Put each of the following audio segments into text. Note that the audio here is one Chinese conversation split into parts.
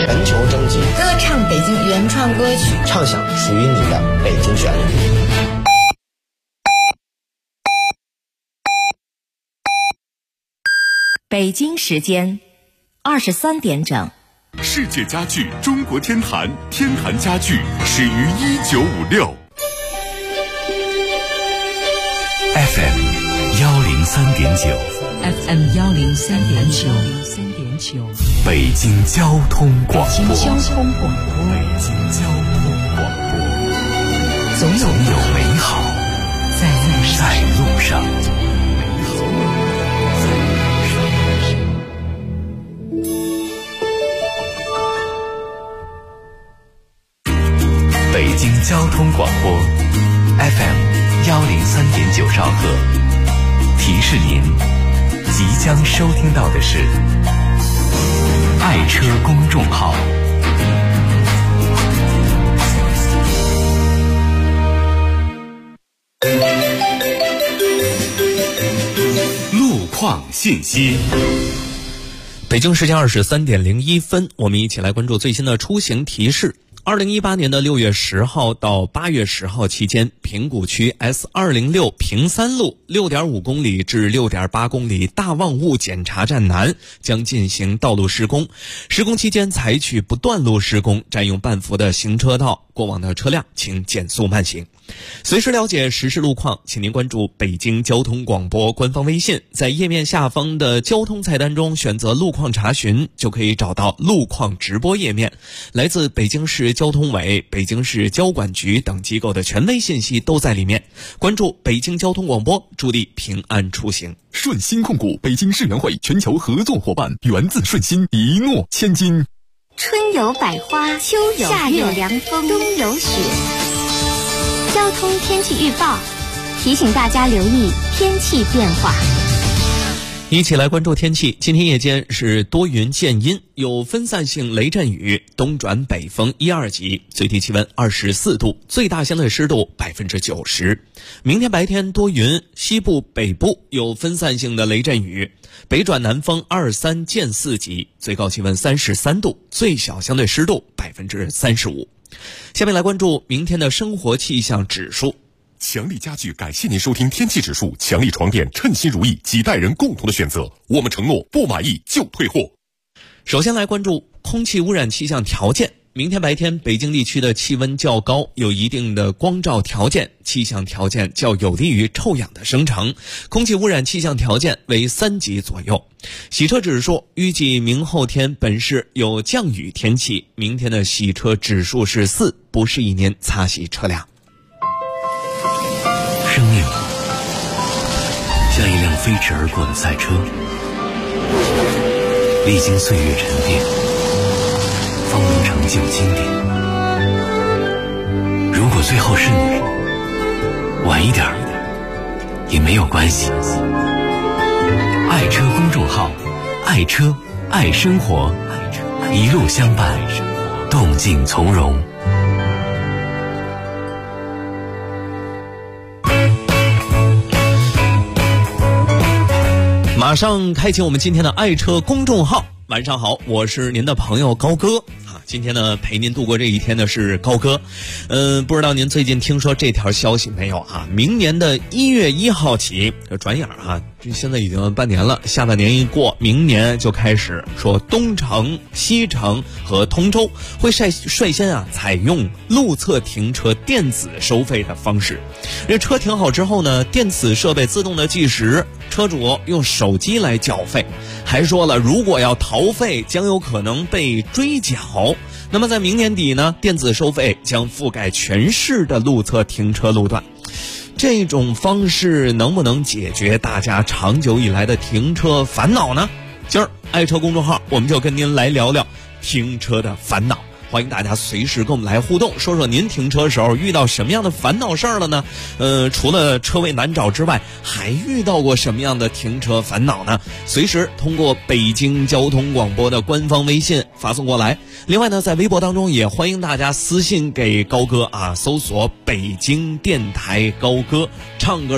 全球征集， 歌唱北京原创歌曲， 畅想属于你的北京旋律。 北京时间23点整。 世界家具中国天坛，天坛家具始于1956。FM 103.9 FM 103.9， 北京交通广播。 北京交通广播，总有美好在路上。北京交通广播 FM 103.9兆赫，提示您即将收听到的是爱车公众号。路况信息。 北京时间23点01分，我们一起来关注最新的出行提示。2018年的6月10号到8月10号期间，平谷区 S206 平三路 6.5 公里至 6.8 公里大望雾检查站南将进行道路施工。施工期间采取不断路施工，占用半幅的行车道，过往的车辆请减速慢行。随时了解实时路况，请您关注北京交通广播官方微信，在页面下方的交通菜单中选择路况查询，就可以找到路况直播页面。来自北京市交通委、北京市交管局等机构的权威信息都在里面。关注北京交通广播，助力平安出行。 顺鑫控股北京世园会全球合作伙伴，源自顺鑫，一诺千金。 春有百花，秋有夏有凉风，冬有雪。交通天气预报提醒大家留意天气变化。 一起来关注天气。今天夜间是多云见阴，有分散性雷阵雨，东转北风1、2级，最低气温24度，最大相对湿度90%。明天白天多云，西部北部有分散性的雷阵雨，北转南风2、3见4级，最高气温33度，最小相对湿度35%。下面来关注明天的生活气象指数。 强力家具感谢您收听天气指数，强力床垫称心如意，几代人共同的选择，我们承诺不满意就退货。 首先来关注空气污染气象条件。明天白天北京地区的气温较高，有一定的光照条件，气象条件较有利于臭氧的生成，空气污染气象条件为3级左右。洗车指数预计明后天本市有降雨天气，明天的洗车指数是4，不适宜您擦洗车辆。 生命像一辆飞驰而过的赛车，历经岁月沉淀，方能成就经典。如果最后是你，晚一点也没有关系。爱车公众号，爱车爱生活，一路相伴，动静从容。 马上开启我们今天的爱车公众号。晚上好，我是您的朋友高哥啊。今天呢，陪您度过这一天的是高哥。不知道您最近听说这条消息没有啊？明年的1月1号起，转眼啊，这现在已经半年了，下半年一过，明年就开始说东城、西城和通州会率先啊采用路侧停车电子收费的方式。这车停好之后呢，电子设备自动的计时，车主用手机来缴费。还说了，如果要逃费，将有可能被追缴。那么在明年底呢，电子收费将覆盖全市的路侧停车路段。这种方式能不能解决大家长久以来的停车烦恼呢？今儿爱车公众号我们就跟您来聊聊停车的烦恼。欢迎大家随时跟我们来互动，说说您停车时候遇到什么样的烦恼事儿了呢？除了车位难找之外，还遇到过什么样的停车烦恼呢？随时通过北京交通广播的官方微信发送过来。另外呢，在微博当中也欢迎大家私信给高哥啊，搜索北京电台高歌，唱歌的歌，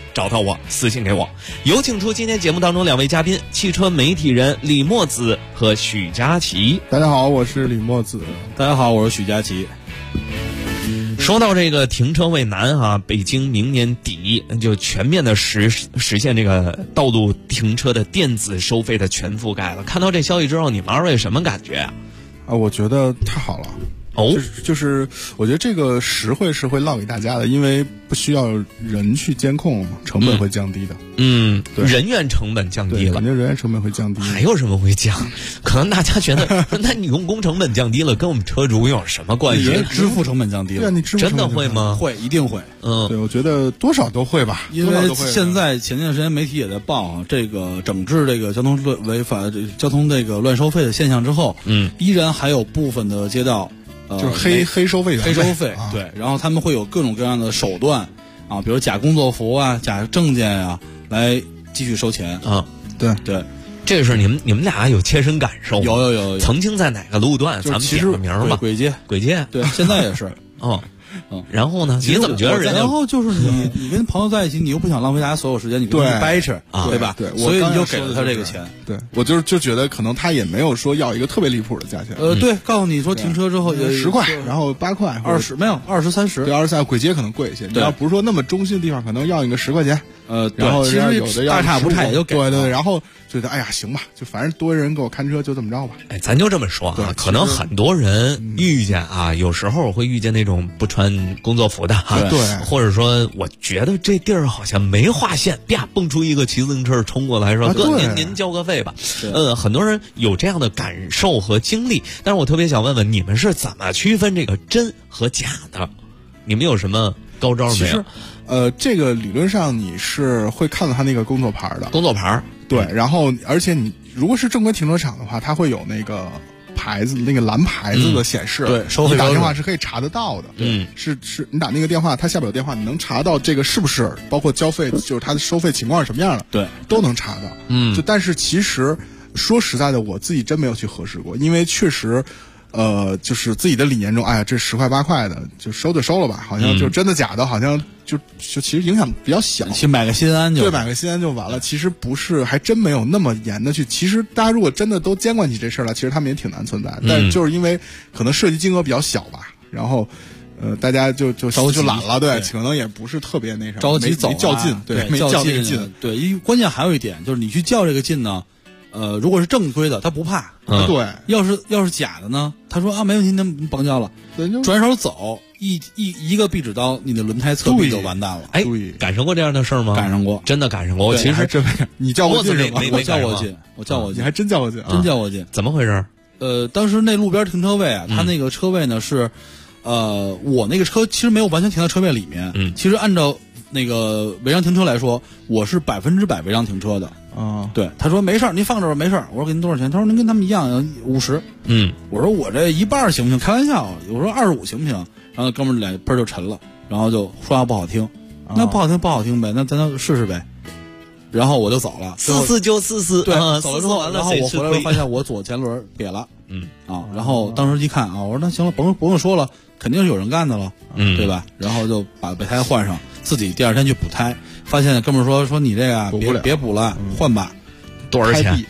找到我，私信给我。有请出今天节目当中2位嘉宾，汽车媒体人李墨子和许佳琪。 大家好，我是李墨子。 大家好，我是许佳琪。 说到这个停车位难啊，北京明年底就全面的实现这个道路停车的电子收费的全覆盖了。看到这消息之后，你们2位什么感觉啊？ 我觉得太好了。就是我觉得这个实惠是会落给大家的，因为不需要人去监控，成本会降低的。对， 人员成本降低了， 感觉人员成本会降低。 还有什么会降？可能大家觉得，那你用工成本降低了，跟我们车主有什么关系？ 支付成本降低了， 对，你支付真的会吗？ 会，一定会。 对，我觉得多少都会吧。 因为现在前段时间媒体也在报啊，这个整治这个交通违法、交通这个乱收费的现象之后，依然还有部分的街道。 就是黑收费员， 对，然后他们会有各种各样的手段啊，比如假工作服啊、假证件啊，来继续收钱啊。 对， 这个是你们俩有切身感受吗？ 有。 曾经在哪个路段？咱们点个名吧。 轨街，对，现在也是。 然后呢？你怎么觉得人家？ 然后就是你跟朋友在一起，你又不想浪费大家所有时间，你跟他掰扯，对吧？ 对， 所以你就给了他这个钱。 对，我就觉得可能他也没有说要一个特别离谱的价钱。 对，告诉你说停车之后 10块，然后8块 ，20没有20、30， 对，23。轨街可能贵一些，你要不是说那么中心的地方，可能要一个10块钱。然后其实有的要大差不差也就给。 对，然后觉得哎呀行吧，就反正多人给我看车，就这么着吧。 咱就这么说啊，可能很多人遇见啊，有时候会遇见那种不穿工作服的哈， 对， 或者说我觉得这地儿好像没划线，啪蹦出一个骑自行车冲过来说哥您交个费吧。很多人有这样的感受和经历，但是我特别想问问你们是怎么区分这个真和假的？你们有什么高招没有？ 这个理论上你是会看到他那个工作牌的。 工作牌， 对，然后而且你如果是正规停车场的话，它会有那个牌子，那个蓝牌子的显示。 对，收费你打电话是可以查得到的。是你打那个电话，它下边有电话，你能查到这个是不是，包括交费，就是它的收费情况是什么样的， 对， 都能查到。但是其实说实在的，我自己真没有去核实过，因为确实。就是自己的理念中，哎呀，这10块8块的就收了吧，好像就真的假的，好像就其实影响比较小。 去买个心安就对，买个心安就完了。其实不是，还真没有那么严的去。其实大家如果真的都监管起这事儿来，其实他们也挺难存在。但就是因为可能涉及金额比较小吧，然后大家就懒了，对，可能也不是特别那什么， 着急走较劲，对，没较这个劲。 对，因为关键还有一点就是你去较这个劲呢。如果是正规的，他不怕。 对， 要是假的呢？他说啊，没问题，那甭交了，转手走，一个壁纸刀，你的轮胎侧壁就完蛋了。 哎，赶上过这样的事儿吗？ 赶上过， 真的赶上过。其实真没，你叫过劲是吗？ 我叫过劲， 你还真叫过劲， 真叫过劲。 怎么回事？ 当时那路边停车位啊，他那个车位呢是，我那个车其实没有完全停在车位里面。其实按照那个违章停车来说，我是100%违章停车的。对，他说没事儿，您放这儿吧，没事儿。我说给您多少钱？他说您跟他们一样50。我说我这一半行不行？开玩笑，我说25行不行？然后哥们儿脸盆就沉了，然后就说话不好听，那不好听呗，那咱就试试呗。然后我就走了， 试试就试试。 对，走了之后，然后我回来发现我左前轮瘪了。然后当时一看啊，我说那行了，甭用说了，肯定是有人干的了，对吧？然后就把备胎换上，自己第2天去补胎。发现哥们儿说你这个别补了，换吧。 多少钱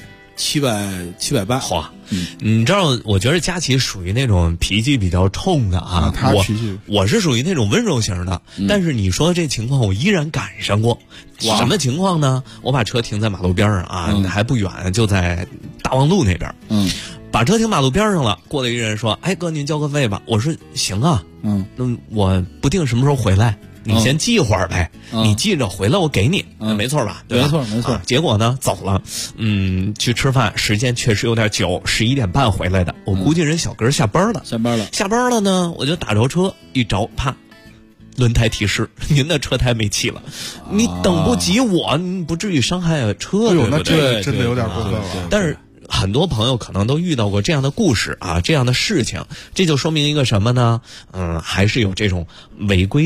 ？780。 哇，你知道，我觉得佳琪属于那种脾气比较冲的啊。我是属于那种温柔型的，但是你说这情况我依然赶上过。什么情况呢？我把车停在马路边上啊，还不远，就在大望路那边。把车停马路边上了，过来一人说：“哎哥，您交个费吧。”我说：“行啊，那我不定什么时候回来。”你先记会儿呗，你记着回来我给你，没错吧？对吧？ 没错。 结果呢，走了，去吃饭，时间确实有点久，11点半回来的。我估计人小哥下班了呢，我就打着车一着，啪，轮胎提示，您的车胎没气了，你等不及我，你不至于伤害车，对不对？ 那这真的有点过分了。 但是很多朋友可能都遇到过这样的故事啊，这样的事情，这就说明一个什么呢？还是有这种违规的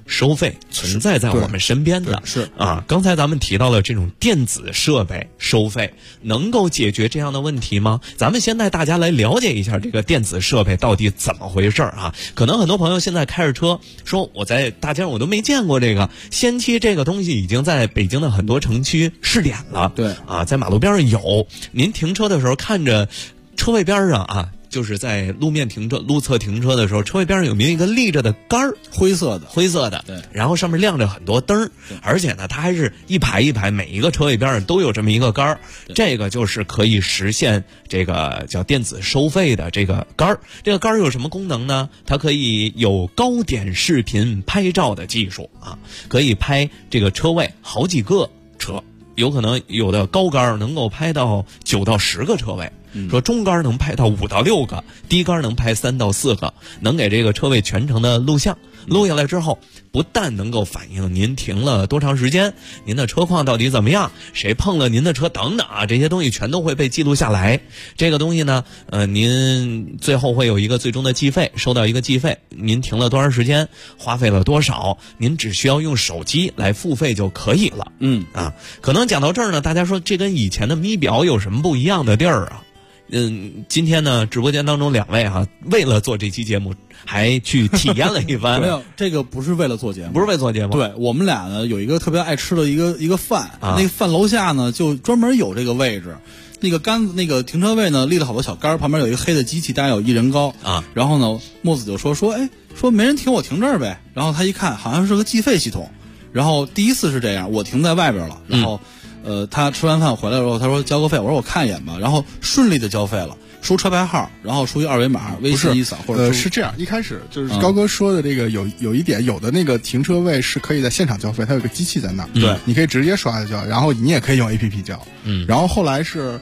收费存在在我们身边的。 是啊，刚才咱们提到了这种电子设备收费，能够解决这样的问题吗？咱们先带大家来了解一下这个电子设备到底怎么回事啊。可能很多朋友现在开着车说，我在大街上我都没见过这个，先期这个东西已经在北京的很多城区试点了。 对啊，在马路边上有，您停车的时候看着车位边上啊，就是在路面停车、路侧停车的时候，车位边上有没有一个立着的杆儿，灰色的， 对， 然后上面亮着很多灯儿，而且呢，它还是一排一排，每一个车位边上都有这么一个杆儿，这个就是可以实现这个叫电子收费的这个杆儿。这个杆儿有什么功能呢？它可以有高点视频拍照的技术啊，可以拍这个车位好几个车。有可能有的高杆能够拍到9到10个车位，说中杆能拍到5到6个，低杆能拍3到4个，能给这个车位全程的录像。录下来之后，不但能够反映您停了多长时间，您的车况到底怎么样，谁碰了您的车等等啊，这些东西全都会被记录下来。这个东西呢，您最后会有一个最终的计费，收到一个计费，您停了多长时间，花费了多少，您只需要用手机来付费就可以了。可能讲到这儿呢，大家说这跟以前的咪表有什么不一样的地儿啊？今天呢，直播间当中2位哈，为了做这期节目，还去体验了一番。 没有，这个不是为了做节目， 不是为了做节目。 对，我们俩呢有一个特别爱吃的一个饭，那个饭楼下呢就专门有这个位置。那个杆子，那个停车位呢立了好多小杆，旁边有一个黑的机器，大概有1人高啊。然后呢，墨子就说没人停，我停这儿呗。然后他一看，好像是个计费系统。然后第一次是这样，我停在外边了，然后。他吃完饭回来之后，他说交个费，我说我看一眼吧，然后顺利的交费了，输车牌号，然后输一2维码，微信一扫，或者是这样。一开始就是高哥说的这个有一点，有的那个停车位是可以在现场交费，它有个机器在那儿， 对， 你可以直接刷就交，然后你也可以用 APP 交，然后后来是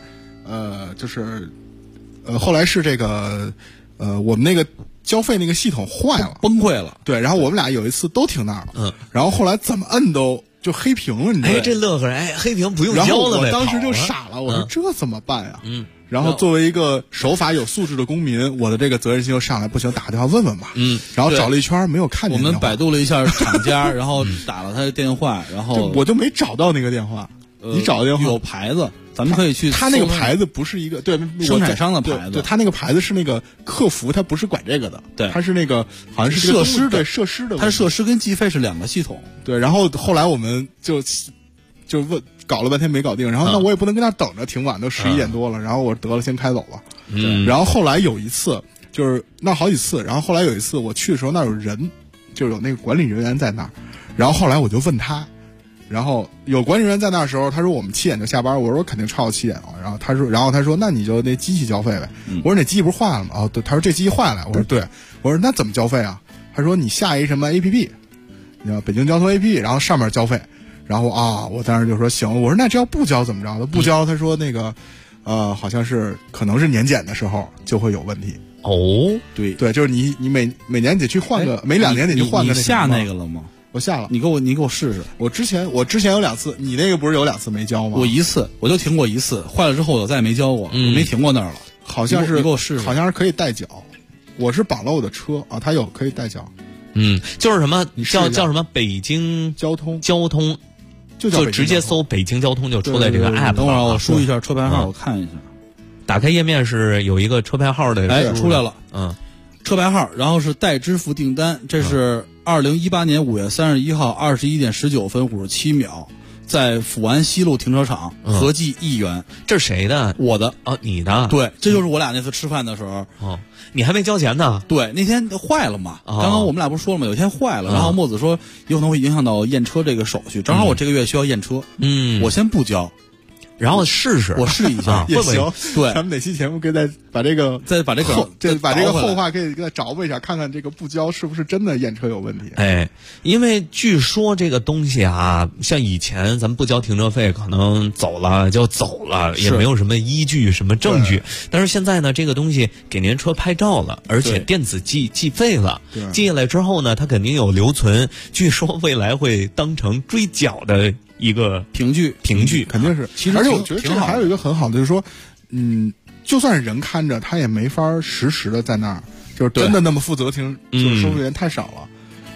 后来是这个我们那个交费那个系统坏了， 崩溃了， 对，然后我们俩有一次都停那儿了，然后后来怎么摁都。就黑屏了，你知道吗？ 这乐呵人，黑屏不用交了呗。 我当时就傻了，我说这怎么办呀？然后作为一个守法有素质的公民，我的这个责任心就上来，不行，打个电话问问吧。然后找了一圈没有看见。 我们百度了一下厂家，然后打了他的电话，然后我就没找到那个电话。你找的电话有牌子。咱们可以去， 他那个牌子不是一个对生产商的牌子， 对他那个牌子是那个客服，他不是管这个的， 对， 他是那个好像是设施的设施的， 它设施跟计费是2个系统， 对。然后后来我们就问搞了半天没搞定，然后那我也不能跟那等着，挺晚都11点多了，然后我得了先开走了，然后后来有一次就是那好几次，然后后来有一次我去的时候那有人，就有那个管理人员在那儿，然后后来我就问他。然后有管理人员在那时候，他说我们7点就下班，我说肯定超过7点了。然后他说那你就那机器交费呗。我说那机器不是坏了吗？对，他说这机器坏了。我说对，我说那怎么交费啊？他说你下一什么 APP， 你知道北京交通 APP， 然后上面交费。然后我当时就说行，我说那这要不交怎么着？他不交，他说那个好像是可能是年检的时候就会有问题。 哦， 对，就是你每年得去换个，每2年得去换个。 你下那个了吗？ 我下了， 你给我试试。 我之前有2次，你那个不是有2次没交吗？ 我1次，我就停过1次，坏了之后我再也没交过，我没停过那儿了。 好像是你给我试试， 好像是可以代缴。我是绑了我的车啊，它有可以代缴。 就是什么叫什么北京交通，就直接搜北京交通就出来这个 app。 等会儿我输一下车牌号，我看一下。 打开页面是有一个车牌号的， 出来了。车牌号，然后是代支付订单，这是2018年5月31号21点19分57秒，在阜安西路停车场，合计1元。 这是谁的？ 我的。 你的？ 对，这就是我俩那次吃饭的时候。 你还没交钱呢？ 对，那天坏了嘛。刚刚我们俩不是说了吗？有一天坏了，然后墨子说有可能会影响到验车这个手续，正好我这个月需要验车，我先不交。 然后试试， 我试一下也行。 对， 咱们哪期节目可以再把这个后话可以给他找补一下，看看这个不交是不是真的验车有问题。 因为据说这个东西啊，像以前咱们不交停车费，可能走了就走了，也没有什么依据、什么证据。但是现在呢，这个东西给您车拍照了，而且电子计费了，记下来之后呢，它肯定有留存。据说未来会当成追缴的一个凭据肯定是。而且我觉得这个还有一个很好的，就是说，就算是人看着，他也没法实时的在那儿，就是真的那么负责就收费员太少了。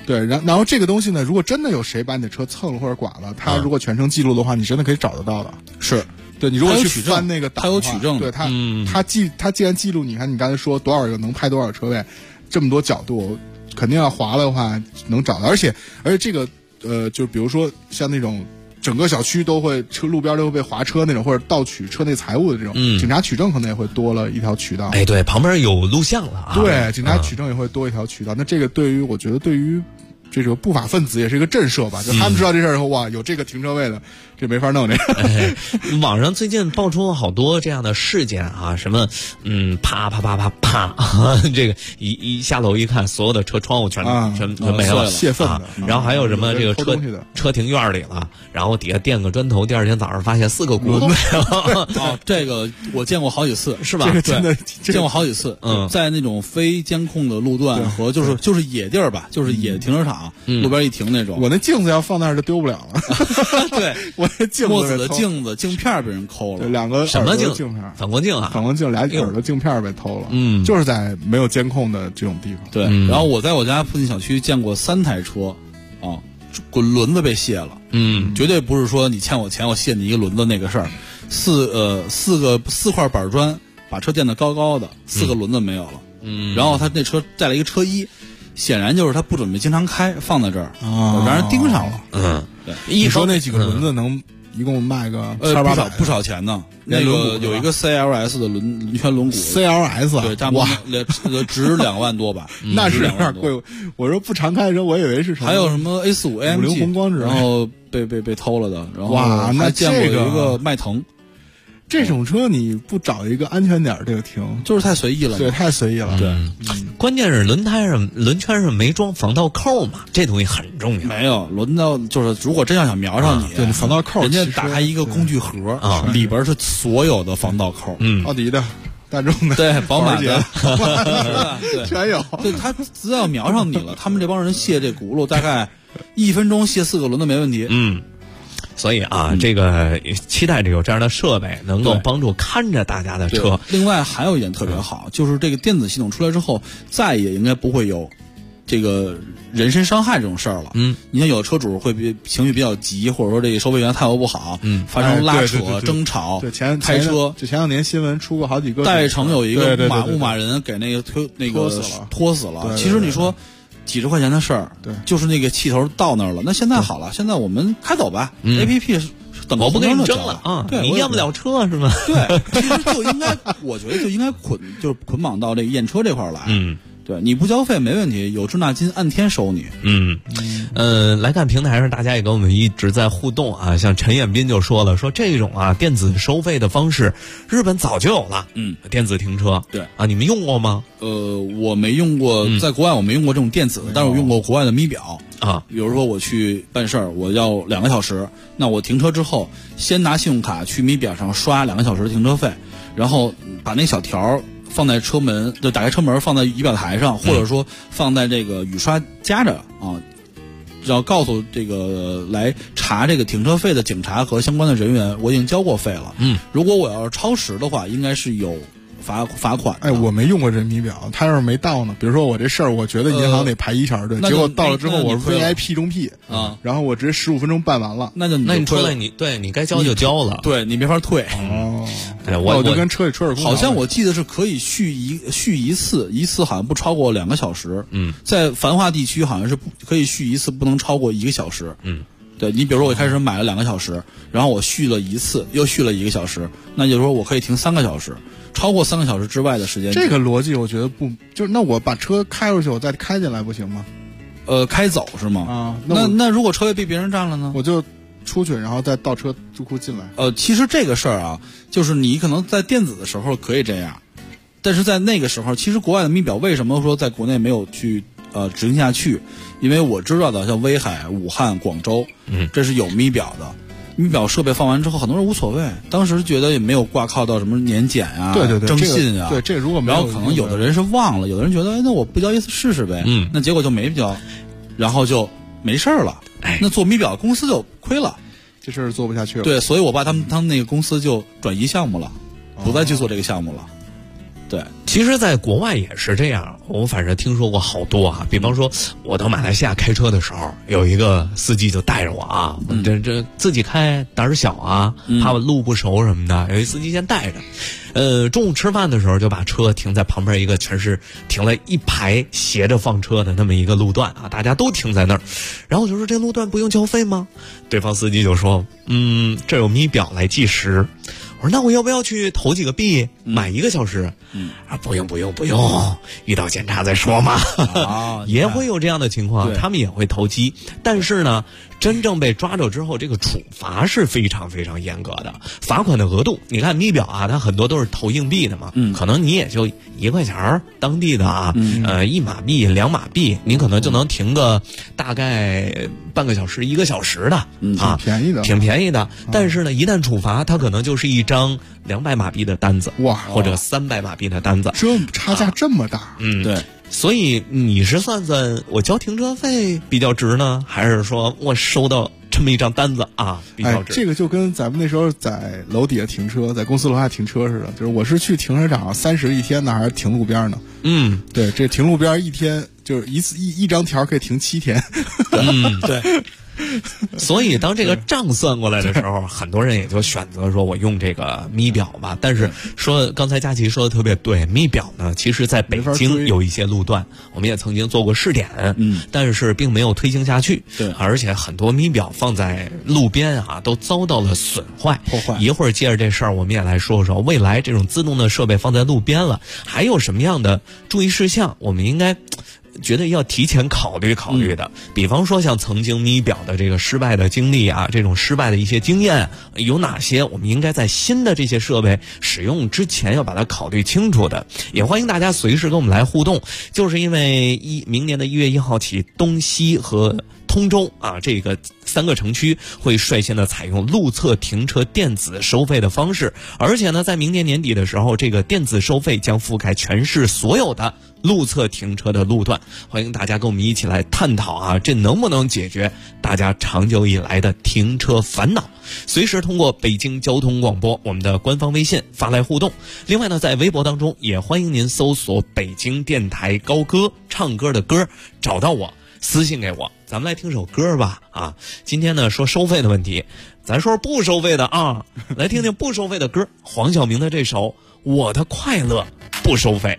对，然后这个东西呢，如果真的有谁把你的车蹭了或者剐了，他如果全程记录的话，你真的可以找得到的。 是， 对你如果去翻那个档， 他有取证， 对他既然记录，你看你刚才说多少个能拍多少车位，这么多角度，肯定要划的话能找到，而且这个就比如说像那种。整个小区都会路边都会被划车那种，或者盗取车内财物的这种，警察取证可能也会多了一条渠道。 哎，对，旁边有录像了啊。 对，警察取证也会多一条渠道。那这个我觉得对于这个不法分子也是一个震慑吧，就他们知道这事儿以后，哇，有这个停车位的，这没法弄这个。 网上最近爆出好多这样的事件啊，什么啪啪啪啪啪，这个一下楼一看，所有的车窗户全没了， 泄愤的。 然后还有什么这个车停院里了，然后底下垫个砖头，第二天早上发现4个骨头。 哦，这个我见过好几次， 是吧？ 这个真的见过好几次。在那种非监控的路段和就是野地儿吧，就是野停车场。路边一停那种， 我那镜子要放那儿就丢不了了。 对， 我那镜子， 墨子的镜子镜片被人抠了， 两个什么镜片？ 反光镜啊， 反光镜，俩耳朵镜片被偷了。就是在没有监控的这种地方。 对，然后我在我家附近小区见过3台车，滚轮子被卸了。绝对不是说你欠我钱，我卸你一个轮子那个事儿。4块板砖把车垫得高高的，4个轮子没有了。然后他那车带了一个车衣。显然就是他不准备经常开，放在这儿，让人盯上了。 对，你说那几个轮子能一共卖个不少钱呢。那个有一个 CLS 的轮圈轮毂 ，CLS 对，差不多值2万多吧， 那是有点贵。我说不常开的车，我以为是什么。 还有什么 A45 AMG 红光然后被偷了的，然后哇， 还见过有一个迈腾。 这种车你不找一个安全点这个停， 就是太随意了。 对，太随意了。 对， 关键是轮圈上没装防盗扣嘛，这东西很重要。 没有轮到，就是如果真要想瞄上你， 对，防盗扣， 人家打开一个工具盒里边是所有的防盗扣， 奥迪的、大众的、 对，宝马的， 对，全有。 对，他只要瞄上你了，他们这帮人卸这轱辘大概1分钟卸4个轮子没问题。 所以这个期待着有这样的设备能够帮助看着大家的车。 另外还有一点特别好，就是这个电子系统出来之后，再也应该不会有这个人身伤害这种事儿了。你像有的车主会情绪比较急，或者说这个收费员态度不好，发生拉扯、争吵。 对， 开车， 就前2年新闻出过好几个。 代城有一个牧马人给那个拖死了。其实你说。几十块钱的事儿， 对， 就是那个气头到那儿了。那现在好了，现在我们开走吧。APP 是等我不跟你争了啊， 对， 你验不了车是吗？ 对，其实就应该，我觉得就应该捆绑到这个验车这块儿来。对，你不交费没问题，有滞纳金按天收你。 来看平台上大家也跟我们一直在互动啊，像陈彦斌就说了，说这种电子收费的方式，日本早就有了。电子停车， 对啊，你们用过吗？ 我没用过，在国外我没用过这种电子，但是我用过国外的咪表啊。比如说我去办事儿，我要2个小时，那我停车之后，先拿信用卡去咪表上刷2个小时的停车费，然后把那小条放在车门，就打开车门放在仪表台上，或者说放在这个雨刷夹着啊，要告诉这个来查这个停车费的警察和相关的人员，我已经交过费了。如果我要是超时的话，应该是有罚款。 哎，我没用过人米表，他要是没到呢，比如说我这事儿，我觉得银行得排1小时队，结果到了之后我 VIP 中 P 啊，然后我直接15分钟办完了， 那你出来你该交就交了， 对你没法退。 哎， 我就跟车里吹着空调。 好像我记得是可以续一次好像不超过2个小时。在繁华地区好像是可以续一次，不能超过1个小时。对，你比如说我一开始买了2个小时，然后我续了一次，又续了1个小时，那就是说我可以停3个小时。超过3个小时之外的时间， 这个逻辑我觉得不，就是那我把车开出去，我再开进来不行吗？ 开走是吗？ 啊， 那如果车位被别人占了呢？ 我就出去，然后再倒车入库进来。 其实这个事儿啊，就是你可能在电子的时候可以这样，但是在那个时候，其实国外的咪表为什么说在国内没有去执行下去？因为我知道的，像威海、武汉、广州，这是有咪表的。咪表设备放完之后，很多人无所谓，当时觉得也没有挂靠到什么年检啊、 对征信啊。 对，这如果没有， 然后可能有的人是忘了，有的人觉得那我不交意思试试呗，那结果就没交，然后就没事了。那做咪表公司就亏了， 这事儿做不下去了。 对，所以我把他们那个公司就转移项目了，不再去做这个项目了。 对， 其实在国外也是这样，我反正听说过好多啊。比方说我到马来西亚开车的时候，有一个司机就带着我啊，这自己开胆儿小啊，怕我路不熟什么的，有一司机先带着。中午吃饭的时候就把车停在旁边一个全是停了一排斜着放车的那么一个路段啊，大家都停在那儿。然后我就说这路段不用交费吗？对方司机就说这有咪表来计时。我说那我要不要去投几个币买1个小时？不用，遇到检查再说嘛。也会有这样的情况，他们也会投机，但是呢，真正被抓着之后，这个处罚是非常非常严格的。罚款的额度，你看咪表啊，它很多都是投硬币的嘛，可能你也就1块钱当地的啊，1马币、2马币，你可能就能停个大概半个小时、1个小时的啊，挺便宜的。但是呢，一旦处罚，它可能就是一张200马币的单子，哇，或者300马币的单子， 这差价这么大， 对。 所以你是算我交停车费比较值呢，还是说我收到这么一张单子啊比较值？ 这个就跟咱们那时候在楼底下停车，在公司楼下停车似的，就是我是去停车场30一天呢，还是停路边呢？对，这停路边一天就是一张条可以停7天。 对。 所以当这个账算过来的时候，很多人也就选择说我用这个咪表吧。但是说刚才佳琪说的特别对，咪表呢，其实在北京有一些路段，我们也曾经做过试点，但是并没有推行下去。 对， 而且很多咪表放在路边啊，都遭到了损坏、 破坏。 一会儿接着这事儿，我们也来说说未来这种自动的设备放在路边了，还有什么样的注意事项，我们应该觉得要提前考虑的。比方说像曾经咪表的这个失败的经历啊，这种失败的一些经验有哪些，我们应该在新的这些设备使用之前要把它考虑清楚的。也欢迎大家随时跟我们来互动，就是因为明年的1月1号起，东西和通州啊，这个3个城区会率先的采用路侧停车电子收费的方式，而且呢，在明年年底的时候，这个电子收费将覆盖全市所有的路侧停车的路段。欢迎大家跟我们一起来探讨啊，这能不能解决大家长久以来的停车烦恼？随时通过北京交通广播我们的官方微信发来互动。另外呢，在微博当中也欢迎您搜索北京电台高歌，唱歌的歌，找到我私信给我。咱们来听首歌吧啊！今天呢说收费的问题，咱说不收费的啊，来听听不收费的歌。黄晓明的这首《我的快乐不收费》。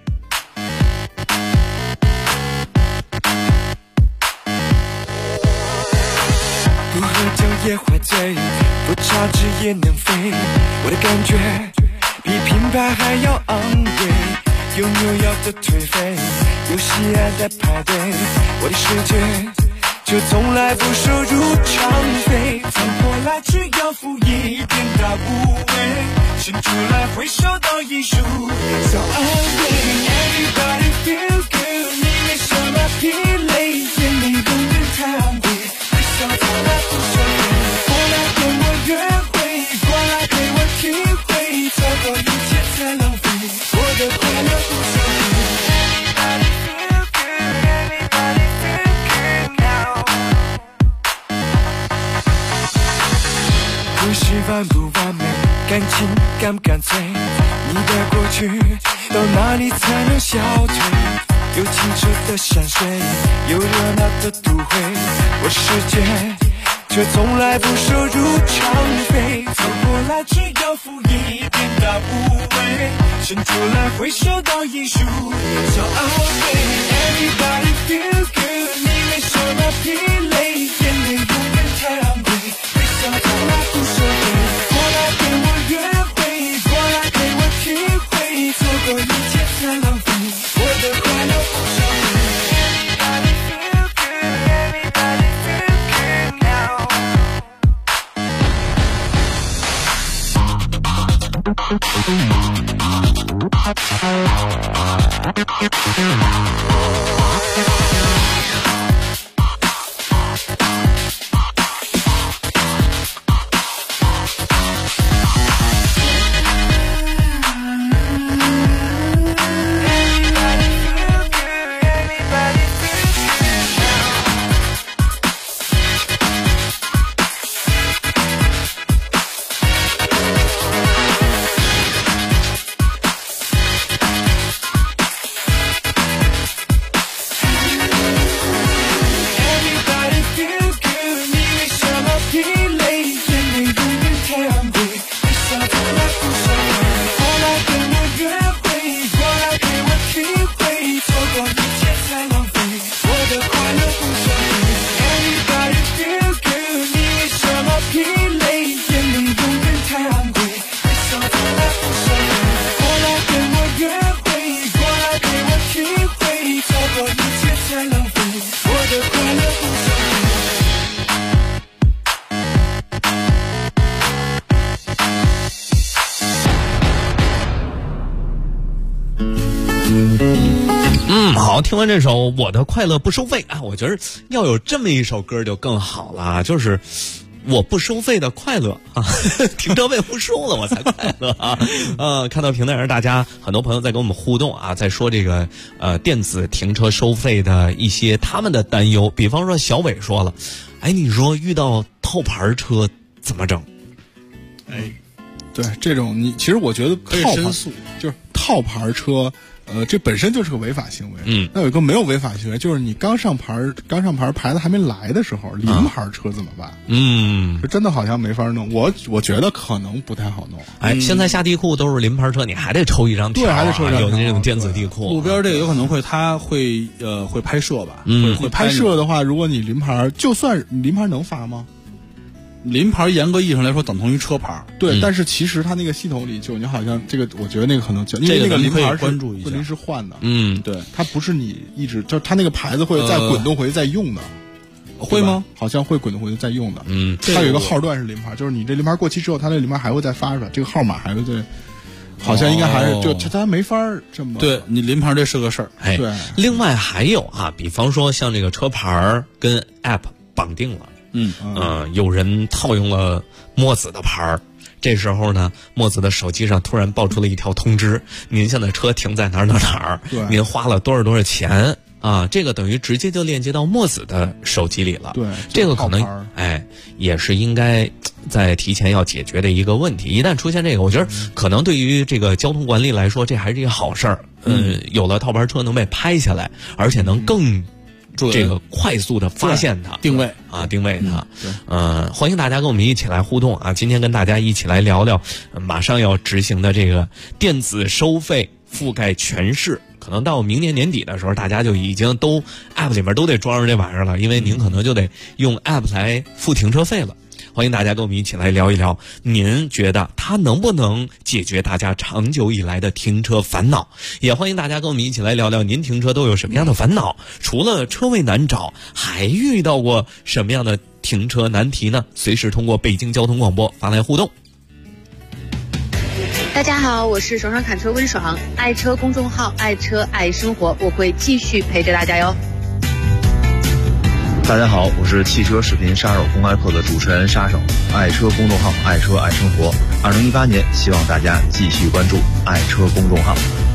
不喝酒也会醉，不插纸也能飞，我的感觉比品牌还要昂贵，有扭腰的颓废，有喜爱的派对，我的世界就从来不收入场费，走过来只要付一点大无畏，伸出来会收到艺术小安慰。Everybody feel good， 你没什么疲累，眼泪永远叹息，微笑从来不收费，过来跟我约会，过来陪我体会，错过一切才浪费，我的快乐不收费。不是完不完美，感情干不干脆，你的过去到哪里才能消退？有清澈的山水，有热闹的都会，我世界却从来不收入场费，走过来只要付一点大无畏，伸出来会收到艺术小安慰。Everybody feel good， 你没什么疲累，眼泪永远太昂贵，微笑从来不收费，过来跟我约会，过来陪我体会，错过一切才浪费，我的快乐不收费。Everybody feel good， everybody feel good now。 好，听完这首《我的快乐不收费》啊，我觉得要有这么一首歌就更好了，就是我不收费的快乐啊，停车费不收了我才快乐啊！看到平台上大家很多朋友在跟我们互动啊，在说这个电子停车收费的一些他们的担忧，比方说小伟说了，哎，你说遇到套牌车怎么整？ 哎，对这种其实我觉得可以申诉， 就是套牌车。这本身就是个违法行为。那有一个没有违法行为，就是你刚上牌牌子还没来的时候，临牌车怎么办？这真的好像没法弄。我觉得可能不太好弄。 哎，现在下地库都是临牌车，你还得抽一张条， 对，还得抽一张条。 有这种电子地库， 路边这个有可能会会拍摄吧？会拍摄的话，如果你临牌，就算临牌能罚吗？ 临牌严格意义上来说等同于车牌， 对，但是其实它那个系统里就你好像这个，我觉得那个可能因为那个临牌是关注一下， 不临时换的， 对， 它不是你一直就它那个牌子会再滚动回去再用的， 会吗？ 好像会滚动回去再用的，它有一个号段是临牌，就是你这临牌过期之后，它那临牌还会再发出来，这个号码还会再，好像应该还是就它没法这么， 对你临牌这是个事儿， 哎， 对。 另外还有啊，比方说像这个车牌跟 App 绑定了。有人套用了墨子的牌儿，这时候呢，墨子的手机上突然爆出了一条通知：您现在车停在哪儿，您花了多少钱啊？这个等于直接就链接到墨子的手机里了。 对， 这个可能也是应该在提前要解决的一个问题。一旦出现这个，我觉得可能对于这个交通管理来说，这还是一个好事儿。有了套牌车能被拍下来，而且能更。这个快速的发现它， 定位它，欢迎大家跟我们一起来互动啊！今天跟大家一起来聊聊，马上要执行的这个电子收费覆盖全市，可能到明年年底的时候，大家就已经都 App 里面都得装上这玩意儿了，因为您可能就得用 App 来付停车费了。欢迎大家跟我们一起来聊一聊，您觉得它能不能解决大家长久以来的停车烦恼？也欢迎大家跟我们一起来聊聊，您停车都有什么样的烦恼？除了车位难找，还遇到过什么样的停车难题呢？随时通过北京交通广播发来互动。 大家好，我是爽爽砍车温爽，爱车公众号爱车爱生活，我会继续陪着大家哟。 大家好，我是汽车视频杀手公开课的主持人杀手，爱车公众号爱车爱生活。2018年，希望大家继续关注爱车公众号。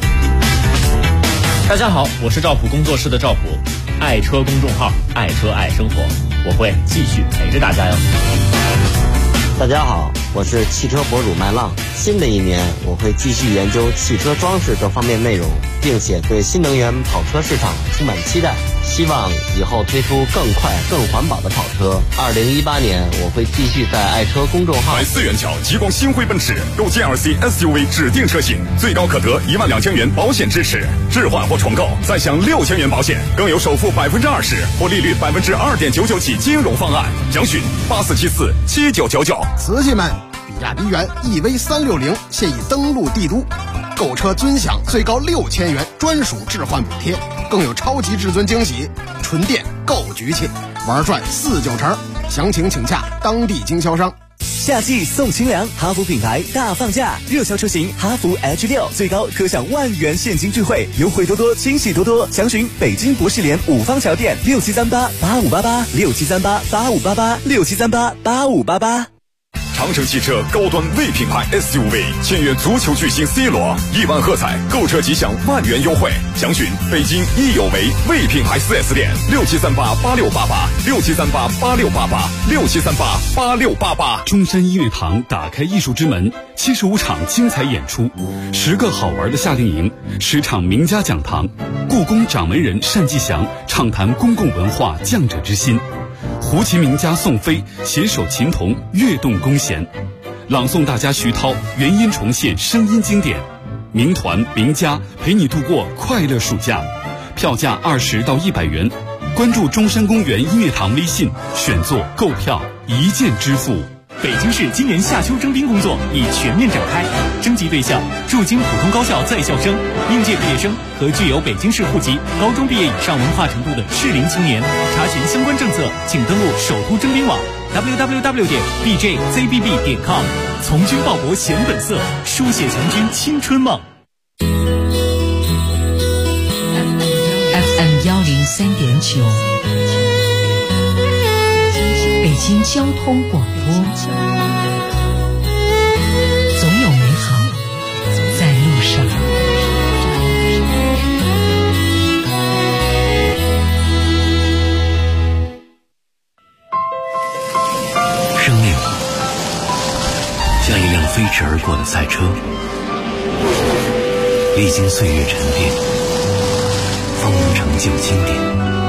大家好，我是赵普工作室的赵普，爱车公众号爱车爱生活，我会继续陪着大家哟。 大家好，我是汽车博主麦浪。新的一年，我会继续研究汽车装饰各方面内容，并且对新能源跑车市场充满期待。希望以后推出更快、更环保的跑车。2018年，我会继续在爱车公众号。 买4元桥极光星辉奔驰，购 GLC SUV 指定车型，最高可得12000元保险支持，置换或重购再享6000元保险，更有首付20%或利率2.99%起金融方案。详询84747999。 瓷器们，比亚迪元 EV360现已登陆帝都，购车尊享最高6000元专属置换补贴，更有超级至尊惊喜，纯电够局气，玩转49成。详情请洽当地经销商。 夏季送清凉，哈弗品牌大放价，热销车型哈弗 H6最高可享10000元现金钜惠，优惠多多，惊喜多多。详询北京博士联五方桥店673885886738858867388588。 长城汽车高端 V 品牌 SUV 签约足球巨星 C 罗，1万喝彩，购车即享10000元优惠。详询北京益友维 V 品牌 4S 店673886886738868867388688。 中山音乐堂打开艺术之门，75场精彩演出，10个好玩的夏令营，10场名家讲堂，故宫掌门人单霁翔畅谈公共文化匠者之心。胡琴名家宋飞携手琴童跃动弓弦，朗诵大家徐涛原音重现声音经典，名团名家陪你度过快乐暑假，票价20到100元。关注中山公园音乐堂微信，选座购票一键支付。 北京市今年夏秋征兵工作已全面展开，征集对象驻京普通高校在校生、应届毕业生和具有北京市户籍、高中毕业以上文化程度的适龄青年。查询相关政策，请登录首都征兵网 www.bjzbb.com。从军报国显本色，书写强军青春梦。 FM103.9，北京交通广播，总有美好在路上。 生命像一辆飞驰而过的赛车，历经岁月沉淀，方能成就经典。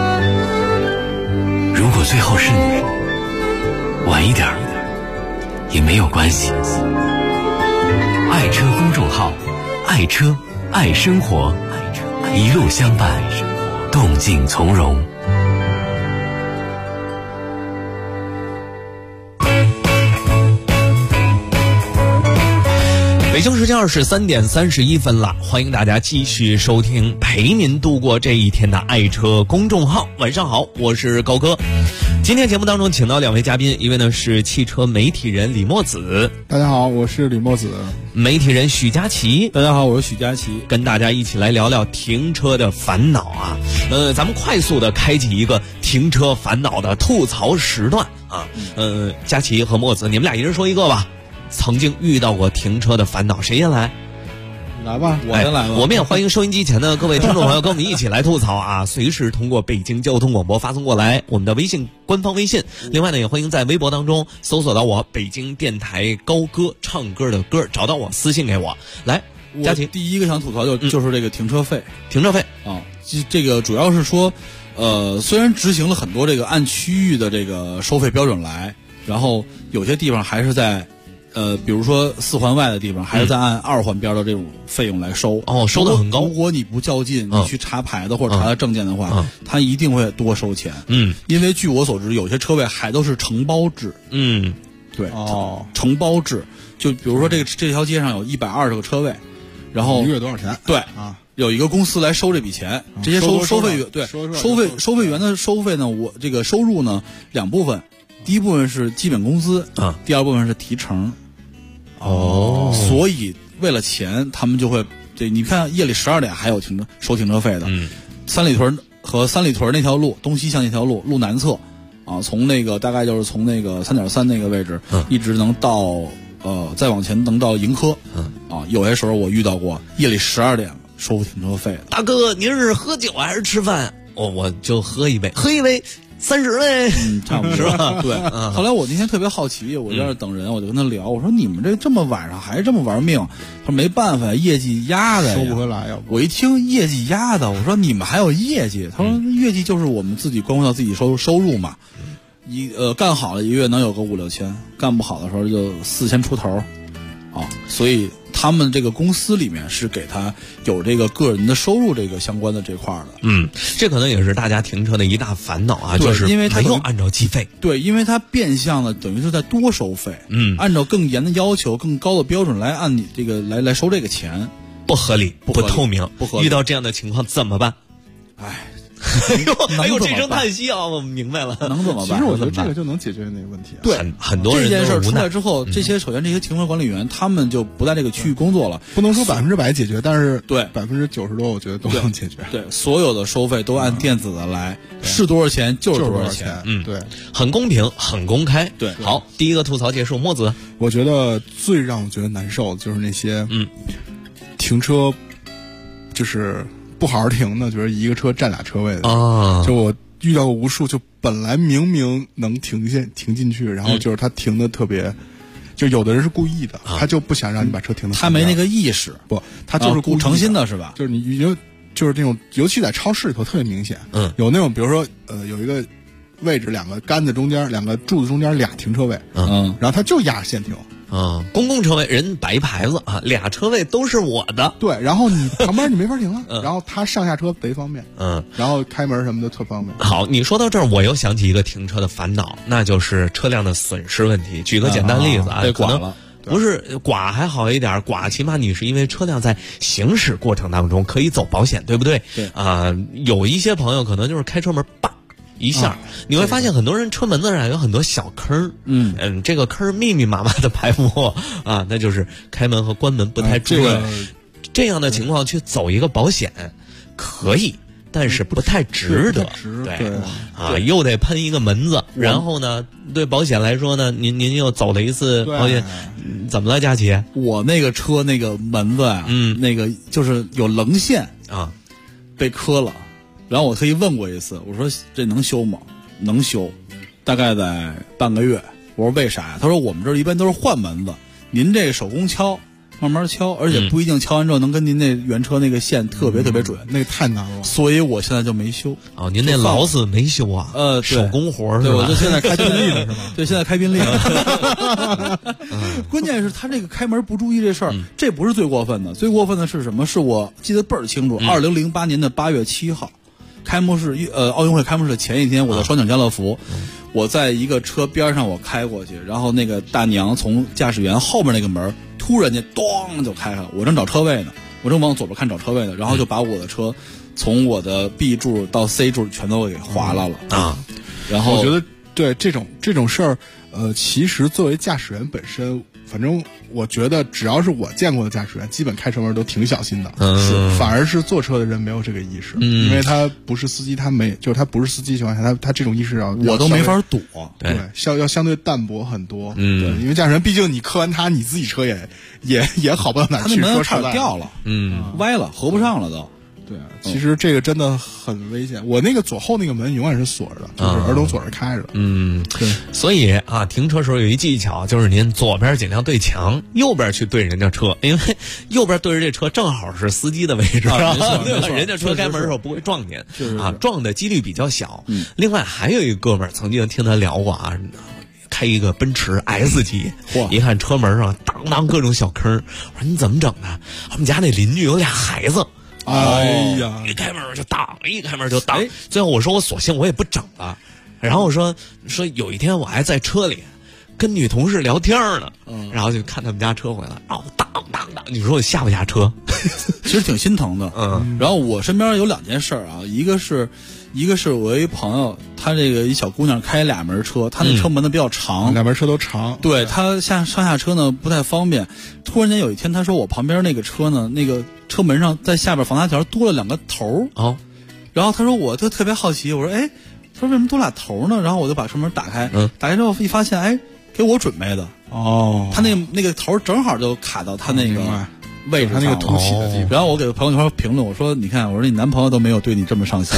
如果最后是你，晚一点也没有关系。爱车公众号，爱车爱生活，一路相伴，动静从容。 北京时间23点31分了，欢迎大家继续收听陪您度过这一天的爱车公众号。晚上好，我是高哥。今天节目当中请到两位嘉宾，一位呢是汽车媒体人李墨子， 大家好，我是李墨子； 媒体人许佳琪， 大家好，我是许佳琪。 跟大家一起来聊聊停车的烦恼啊。咱们快速的开启一个停车烦恼的吐槽时段啊。佳琪和墨子，你们俩一人说一个吧。曾经遇到过停车的烦恼，谁先来？ 来吧， 我先来吧。 我们也欢迎收音机前的各位听众朋友跟我们一起来吐槽啊！随时通过北京交通广播发送过来，我们的官方微信。另外呢，也欢迎在微博当中搜索到我北京电台高歌唱歌的歌，找到我私信给我。来，佳琪， 第一个想吐槽就是这个停车费。 停车费啊，这个主要是说，虽然执行了很多这个按区域的这个收费标准来，然后有些地方还是在。比如说4环外的地方，还是在按2环边的这种费用来收。 收得很高。 如果你不较劲，你去查牌子或者查他证件的话，他一定会多收钱。因为据我所知，有些车位还都是承包制。对。承包制，就比如说这条街上有120个车位，然后一个月多少钱？ 对啊，有一个公司来收这笔钱。这些收费员对收费员的收费呢，我这个收入呢2部分，第一部分是基本工资第二部分是提成。所以为了钱，他们就会你看夜里12点还有收停车费的。三里屯和三里屯那条路东西向那条路南侧啊，从那个大概就是从那个3.3那个位置，一直能到再往前能到盈科。有些时候我遇到过夜里12点收停车费的。 大哥，您是喝酒还是吃饭？我就喝一杯30呗， 差不多是吧？ 对。后来我那天特别好奇，我在那等人，我就跟他聊，我说你们这么晚上还这么玩命？他说没办法，业绩压的收不回来。 我一听业绩压的，我说你们还有业绩？他说业绩就是我们自己关乎到自己收入嘛。干好了1个月能有个5、6千，干不好的时候就4000出头啊。所以他们这个公司里面是给他有这个个人的收入这个相关的这块的。 这可能也是大家停车的一大烦恼啊，就是因为他没有按照计费。 对，因为他变相的等于是在多收费。按照更严的要求、更高的标准来按你这个来收这个钱， 不合理、不透明。遇到这样的情况怎么办？哎呦，这声叹息啊！我明白了， 能怎么办？ 其实我觉得这个就能解决那个问题。 对， 很多人这件事出来之后，首先这些停车管理员他们就不在这个区域工作了。 不能说100%解决，但是对 90%多，我觉得都能解决。 对，所有的收费都按电子的来，是多少钱就是多少钱。 对， 很公平，很公开。 对， 好，第一个吐槽结束。墨子， 我觉得最让我觉得难受的就是那些停车就是不好好停的，就是一个车占俩车位的。就我遇到过无数，就本来明明能停进去，然后就是他停的特别，就有的人是故意的，他就不想让你把车停的。 他没那个意识， 不，他就是故意诚心的是吧？ 就是你就是那种，尤其在超市里头特别明显。有那种比如说有一个位置2个杆子中间2个柱子中间俩停车位，然后他就压着线停。 公共车位人摆牌子啊，2车位都是我的。 对，然后你旁边你没法停了，然后他上下车贼方便，然后开门什么的特方便。 好，你说到这儿，我又想起一个停车的烦恼，那就是车辆的损失问题。举个简单例子啊， 被剐了。 不是剐还好一点，剐起码你是因为车辆在行驶过程当中可以走保险，对不对？ 对有一些朋友可能就是开车门一下，你会发现很多人车门子上有很多小坑。这个坑密密麻麻的排布啊，那就是开门和关门不太注意。这样的情况去走一个保险可以， 但是不太值得。对啊，又得喷一个门子，然后呢，对保险来说呢，您又走了一次保险，怎么了，佳琪？ 我那个车那个门子啊，那个就是有棱线啊， 被磕了。然后我特意问过一次，我说这能修吗？能修，大概在半个月。我说为啥呀？他说我们这儿一般都是换门子，您这手工敲。慢慢敲，而且不一定敲完之后能跟您那原车那个线特别准， 那个太难了。 所以我现在就没修。 哦，您那劳斯没修啊？手工活是吧？ 对，我就现在开宾利了，是吗？对，现在开宾利了。关键是他这个开门不注意这事儿，这不是最过分的，最过分的是什么？是我记得倍儿清楚，2008年的8月7号，开幕式奥运会开幕式前一天，我在双井家乐福。我在一个车边上我开过去，然后那个大娘从驾驶员后面那个门突然间咚就开了，我正找车位呢，我正往左边看找车位呢，然后就把我的车从我的 B 柱到 C 柱全都给划拉了啊。 然后我觉得对这种事儿，其实作为驾驶员本身，反正我觉得只要是我见过的驾驶员，基本开车门都挺小心的。反而是坐车的人没有这个意识，因为他不是司机，他不是司机情况下，他这种意识我都没法躲。 对，要相对淡薄很多。对，因为驾驶员毕竟你磕完他，你自己车也好不到哪儿去， 他那门差点掉了，歪了，合不上了都。 对啊，其实这个真的很危险。我那个左后那个门永远是锁着的，就是儿童锁是开着的。 对。所以啊，停车时候有一技巧，就是您左边尽量对墙，右边去对人家车，因为右边对着这车正好是司机的位置，对吧？人家车开门的时候不会撞您，撞的几率比较小。另外还有一个哥们儿曾经听他聊过啊。开一个奔驰 S 级，一看车门上当当各种小坑，我说你怎么整的？我们家那邻居有俩孩子。 哎呀， 一开门就当，一开门就当。最后我说我索性我也不整了。然后我说有一天我还在车里跟女同事聊天呢，然后就看他们家车回来，当当当，你说我下不下车？ 其实挺心疼的。然后我身边有2件事啊，一个是我有一朋友，他这个一小姑娘开2门车，他那车门呢比较长 ，2门车都长， 对他上下车呢不太方便。突然间有一天，他说我旁边那个车呢，那个车门上在下边防擦条多了2个头哦， 然后他说我就特别好奇，我说哎，他说为什么多俩头呢？然后我就把车门打开，打开之后一发现，哎，给我准备的哦， 他那个头正好就卡到他那个位置， 他那个凸起的地方。 然后我给朋友圈评论，我说你看，我说你男朋友都没有对你这么上心。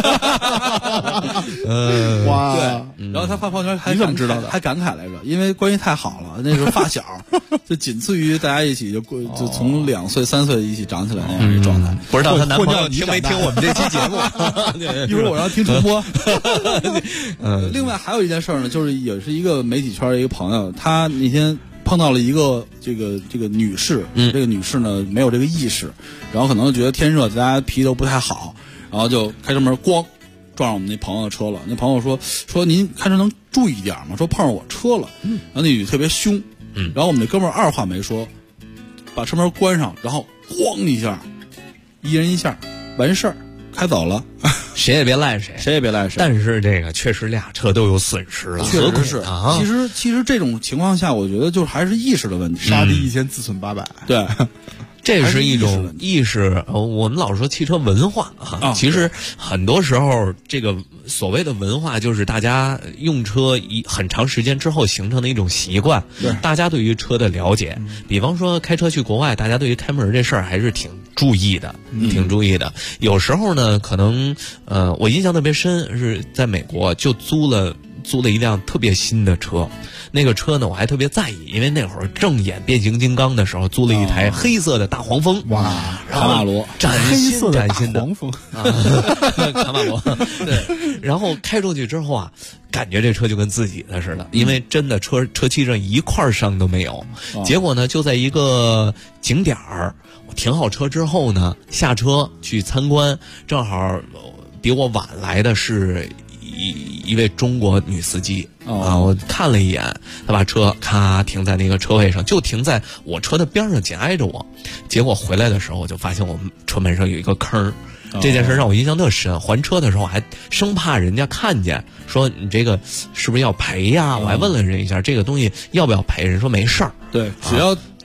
哇！ 对，然后他发朋友圈还你怎么知道的？ 还感慨来着，因为关系太好了，那时候发小，就仅次于大家一起就从2岁3岁一起长起来那样一个状态。 不知道他男朋友听没听我们这期节目？ 一会儿我让他听重播。另外还有一件事呢，就是也是一个媒体圈的一个朋友，他那天碰到了一个这个女士，这个女士呢没有这个意识，然后可能觉得天热，大家脾气都不太好，然后就开车门咣撞上我们那朋友的车了。那朋友说您开车能注意一点吗？说碰上我车了。然后那女特别凶，然后我们那哥们儿二话没说，把车门关上，然后咣一下，一人一下，完事儿，开走了。 谁也别赖谁， 谁也别赖谁。 但是这个确实俩车都有损失了， 确实是啊。其实这种情况下，我觉得就还是意识的问题。 杀敌1000，自损800。 对。 这是一种意识，我们老说汽车文化啊，其实很多时候这个所谓的文化就是大家用车很长时间之后形成的一种习惯，大家对于车的了解，比方说开车去国外，大家对于开门这事儿还是挺注意的，挺注意的。有时候呢，可能我印象特别深，是在美国就租了一辆特别新的车。那个车呢，我还特别在意，因为那会儿正演变形金刚的时候，租了一台黑色的大黄蜂。 哇， 卡马罗， 黑色的大黄蜂啊，卡马罗。对，然后开出去之后啊，感觉这车就跟自己的似的，因为真的车漆上一块伤都没有。结果呢，就在一个景点儿，我停好车之后呢，下车去参观，正好比我晚来的是一位中国女司机啊，我看了一眼，她把车咔停在那个车位上，就停在我车的边上，紧挨着我。结果回来的时候，我就发现我们车门上有一个坑。这件事让我印象特深，还车的时候还生怕人家看见，说你这个是不是要赔呀？我还问了人一下，这个东西要不要赔？人说没事儿。 对，只要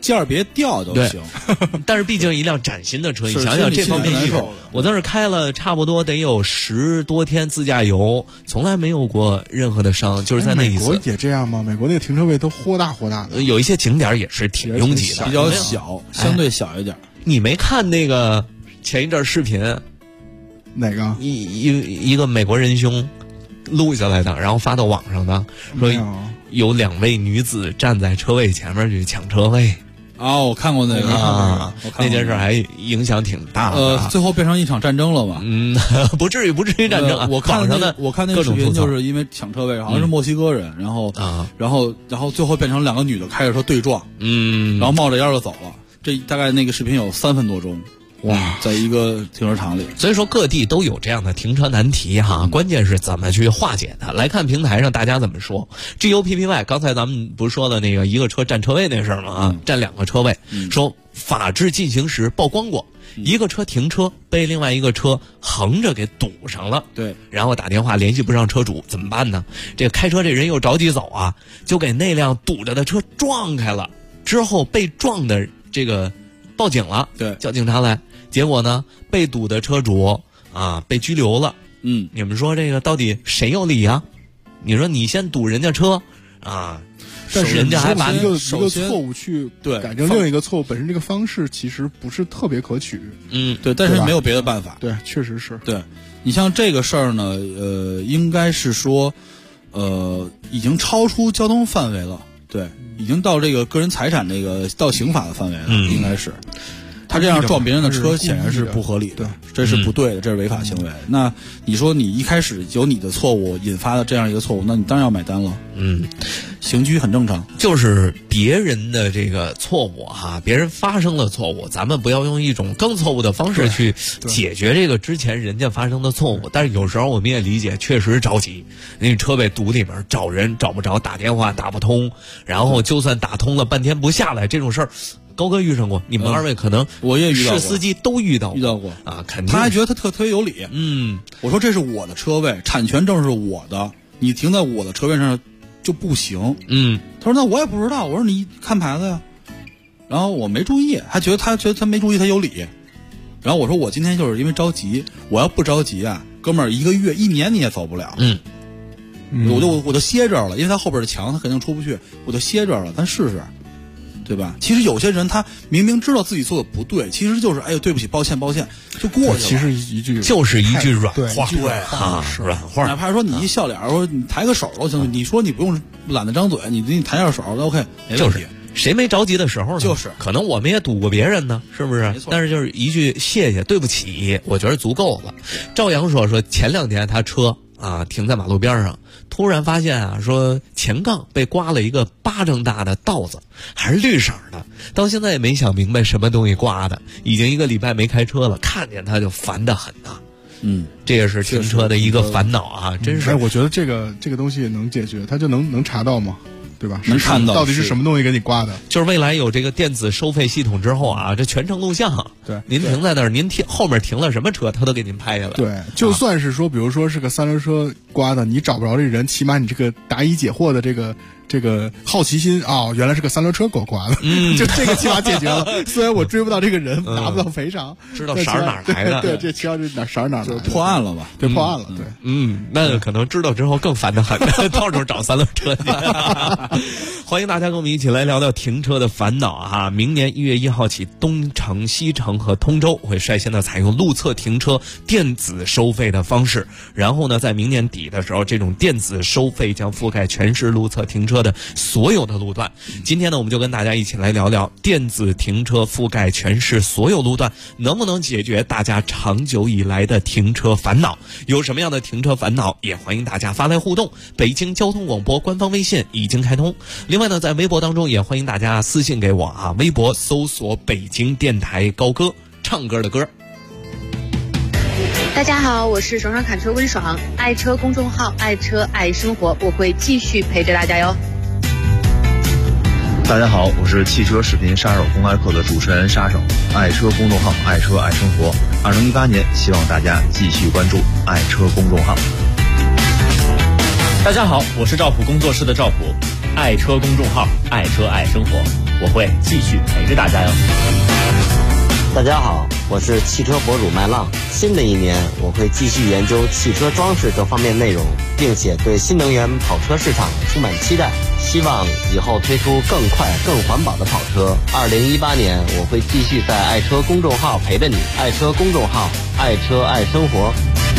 件儿别掉就行。 但是毕竟一辆崭新的车，你想想这方面系统，我当时开了差不多得有10多天自驾游，从来没有过任何的伤，就是在那一次。 美国也这样吗？美国那个停车位都豁大的， 有一些景点也是挺拥挤的， 比较小，相对小一点。 你没看那个前一阵视频？ 哪个？ 一个美国仁兄录下来的，然后发到网上的，说有2位女子站在车位前面去抢车位。 我看过那个啊，那件事还影响挺大的。 最后变成一场战争了嘛？ 不至于战争啊。 我看那个视频就是因为抢车位，好像是墨西哥人，然后最后变成2个女的开着车对撞，然后冒着烟就走了。这大概那个视频有3分多钟。哇，在一个停车场里， 所以说各地都有这样的停车难题哈，关键是怎么去化解它。来看平台上大家怎么说。GUPPY 刚才咱们不是说了那个一个车占车位那事儿吗？啊，占2个车位，说法制进行时曝光过，一个车停车被另外一个车横着给堵上了， 对， 然后打电话联系不上车主，怎么办呢？这个开车这人又着急走啊，就给那辆堵着的车撞开了，之后被撞的这个报警了， 对， 叫警察来。结果呢，被堵的车主被拘留了。你们说这个到底谁有理啊？你说你先堵人家车啊， 但是人家还把一个错误去改正另一个错误，本身这个方式其实不是特别可取。 对，但是没有别的办法。 对，确实是。 对，你像这个事儿呢，应该是说，已经超出交通范围了。对，已经到这个个人财产这个到刑法的范围了，应该是。他这样撞别人的车显然是不合理的，这是不对的，这是违法行为。那你说你一开始有你的错误引发的这样一个错误，那你当然要买单了。刑拘很正常， 就是别人的这个错误别人发生了错误，咱们不要用一种更错误的方式去解决这个之前人家发生的错误。但是有时候我们也理解，确实着急，那车被堵里面找人找不着，打电话打不通，然后就算打通了半天不下来，这种事儿。高哥遇上过，你们2位可能我也遇到过， 是司机都遇到过啊，肯定。 他还觉得他特别有理。我说这是我的车位，产权证是我的，你停在我的车位上就不行。他说那我也不知道，我说你看牌子呀，然后我没注意，他觉得他没注意，他有理。然后我说我今天就是因为着急，我要不着急啊，哥们儿1个月1年你也走不了。我就歇这儿了，因为他后边的墙他肯定出不去，我就歇这儿了，咱试试。对吧？其实有些人他明明知道自己做的不对，其实就是哎呦对不起，抱歉，就过去了。 其实就是一句软话， 对软话。 哪怕说你一笑脸，说你抬个手都行，你说你不用懒得张嘴，你抬下手都 OK， 就是谁没着急的时候呢？ 就是可能我们也堵过别人呢，是不是？但是就是一句谢谢、对不起，我觉得足够了。赵阳说前2天他车停在马路边上，突然发现说前杠被刮了一个巴掌大的道子，还是绿色的，到现在也没想明白什么东西刮的，已经1个礼拜没开车了，看见他就烦得很呐。这也是停车的一个烦恼真是。 我觉得这个东西能解决，他就能查到吗？对吧？ 能看到到底是什么东西给你刮的？ 就是未来有这个电子收费系统之后这全程录像。 对， 您停在那儿，您后面停了什么车，他都给您拍下来。 对，就算是说，比如说是个3轮车刮的，你找不着这人，起码你这个答疑解惑的这个好奇心原来是个3轮车给我刮的，就这个起码解决了。虽然我追不到这个人，拿不到赔偿， 知道色儿哪来的。 对，这起码是色儿哪来的， 破案了吧？ 对，破案了。对， 那可能知道之后更烦得很，到处找3轮车去。欢迎大家跟我们一起来聊聊停车的烦恼明年1月1号起，东城、西城和通州会率先的采用路侧停车电子收费的方式，然后呢，在明年底的时候，这种电子收费将覆盖全市路侧停车的所有的路段。今天呢，我们就跟大家一起来聊聊电子停车覆盖全市所有路段，能不能解决大家长久以来的停车烦恼？有什么样的停车烦恼，也欢迎大家发来互动。北京交通广播官方微信已经开通，另外呢，在微博当中也欢迎大家私信给我微博搜索北京电台高歌，唱歌的歌。 大家好，我是爽爽侃车温爽，爱车公众号爱车爱生活，我会继续陪着大家哟。 大家好，我是汽车视频杀手公开课的主持人杀手，爱车公众号爱车爱生活。2018年，希望大家继续关注爱车公众号。 大家好，我是赵普工作室的赵普，爱车公众号爱车爱生活， 我会继续陪着大家哟。 大家好，我是汽车博主麦浪。新的一年，我会继续研究汽车装饰各方面内容，并且对新能源跑车市场充满期待。希望以后推出更快、更环保的跑车。2018年，我会继续在爱车公众号陪着你。爱车公众号，爱车爱生活。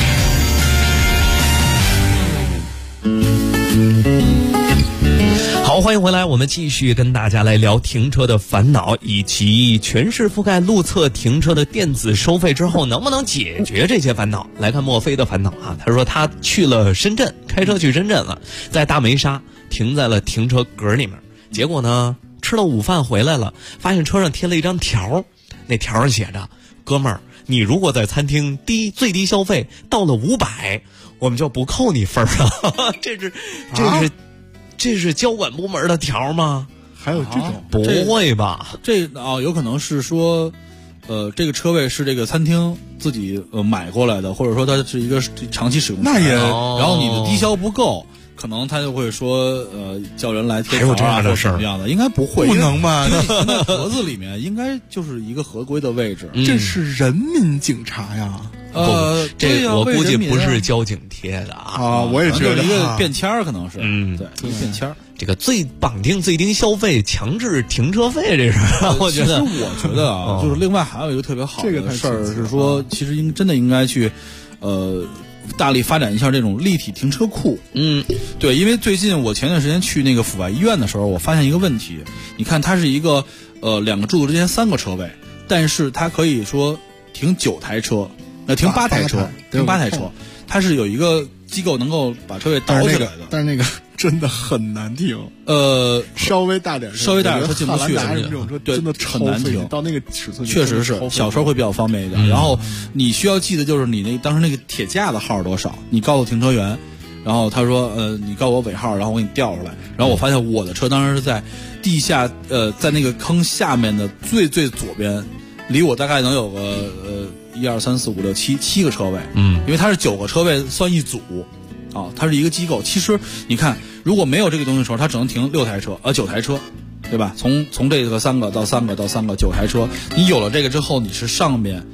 好，欢迎回来，我们继续跟大家来聊停车的烦恼，以及全市覆盖路侧停车的电子收费之后能不能解决这些烦恼。来看墨菲的烦恼啊，他说他去了深圳，开车去深圳了，在大梅沙停在了停车格里面，结果呢吃了午饭回来了，发现车上贴了一张条，那条上写着：哥们儿，你如果在餐厅最低消费到了500，我们就不扣你分了。这是交管部门的条吗？ 还有这种？ 不会吧？ 有可能是说，这个车位是这个餐厅自己买过来的，或者说它是一个长期使用。 那也， 然后你的低消不够，可能他就会说，叫人来贴条啊，或者什么样的，应该不会， 不能吧？ 因为盒子里面应该就是一个合规的位置。 这是人民警察呀。 这我估计不是交警贴的啊， 我也觉得一个便签可能是，对，一个便签。 这个绑定最低消费、强制停车费这事儿，我觉得啊，就是另外还有一个特别好的事儿是说，其实真的应该去，大力发展一下这种立体停车库。对，因为最近我前段时间去那个阜外医院的时候，我发现一个问题，你看它是一个2个柱子之间3个车位，但是它可以说停9台车。停8台车，它是有一个机构能够把车位倒起来的， 但是那个真的很难停。稍微大点车进不去， 这种车真的很难停。 到那个尺寸， 确实是小车会比较方便一点。然后你需要记得就是你当时那个铁架的号是多少，你告诉停车员，然后他说你告诉我尾号，然后我给你调出来。然后我发现我的车当时是在地下在那个坑下面的最左边，离我大概能有个1、2、3、4、5、6、7个车位，因为它是9个车位算一组，它是一个机构。其实你看，如果没有这个东西的时候，它只能停9台车，对吧？从这个3个到3个到3个9台车，你有了这个之后，你是上面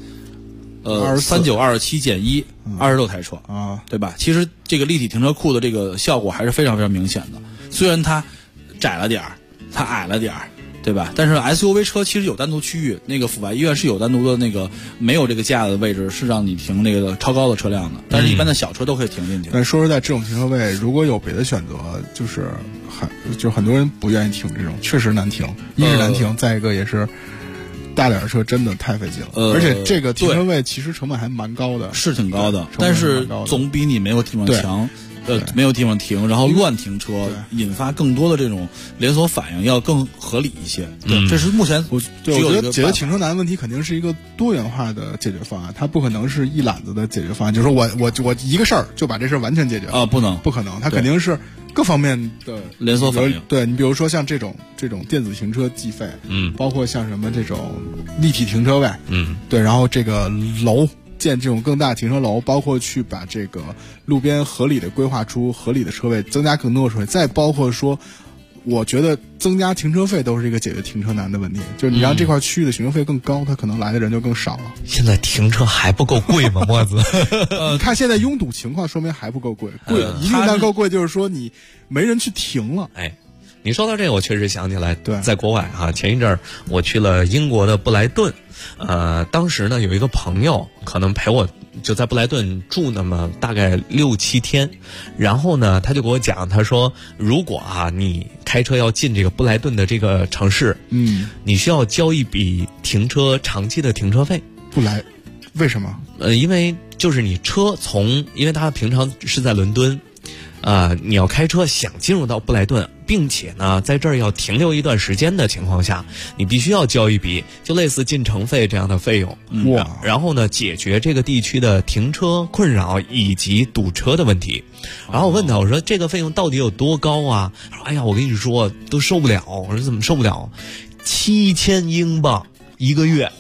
3927减1 26台车啊， 对吧？其实这个立体停车库的这个效果还是非常非常明显的，虽然它窄了点儿，它矮了点儿。对吧？但是 SUV 车其实有单独区域，那个阜外医院是有单独的那个没有这个架的位置，是让你停那个超高的车辆的，但是一般的小车都可以停进去。 但说实在，这种停车位如果有别的选择，就是很多人不愿意停这种，确实难停。一是难停，再一个也是大点车真的太费劲了，而且这个停车位其实成本还蛮高的， 是挺高的，但是总比你没有地方强。没有地方停，然后乱停车，引发更多的这种连锁反应，要更合理一些。对，这是目前我觉得解决停车难的问题肯定是一个多元化的解决方案，它不可能是一揽子的解决方案，就是说我一个事儿就把这事儿完全解决啊，不可能，它肯定是各方面的连锁反应。 对，你比如说像这种电子停车计费，包括像什么这种立体停车位，对，然后这个楼。建这种更大的停车楼，包括去把这个路边合理的规划出合理的车位，增加更多的车位，再包括说，我觉得增加停车费都是一个解决停车难的问题。就是你让这块区域的停车费更高，它可能来的人就更少了。 现在停车还不够贵吗，墨子？ 你看现在拥堵情况，说明还不够贵。一定够贵，就是说你没人去停了。 你说到这个，我确实想起来，在国外前一阵儿我去了英国的布莱顿，当时呢有一个朋友可能陪我就在布莱顿住那么大概6、7天，然后呢他就给我讲，他说如果你开车要进这个布莱顿的这个城市，你需要交一笔长期的停车费。 为什么？ 因为就是你车因为他平常是在伦敦。你要开车想进入到布莱顿，并且呢在这儿要停留一段时间的情况下，你必须要交一笔就类似进城费这样的费用。然后呢解决这个地区的停车困扰以及堵车的问题。然后我问他，我说这个费用到底有多高啊？他说哎呀，我跟你说都受不了。我说怎么受不了？7000英镑1个月。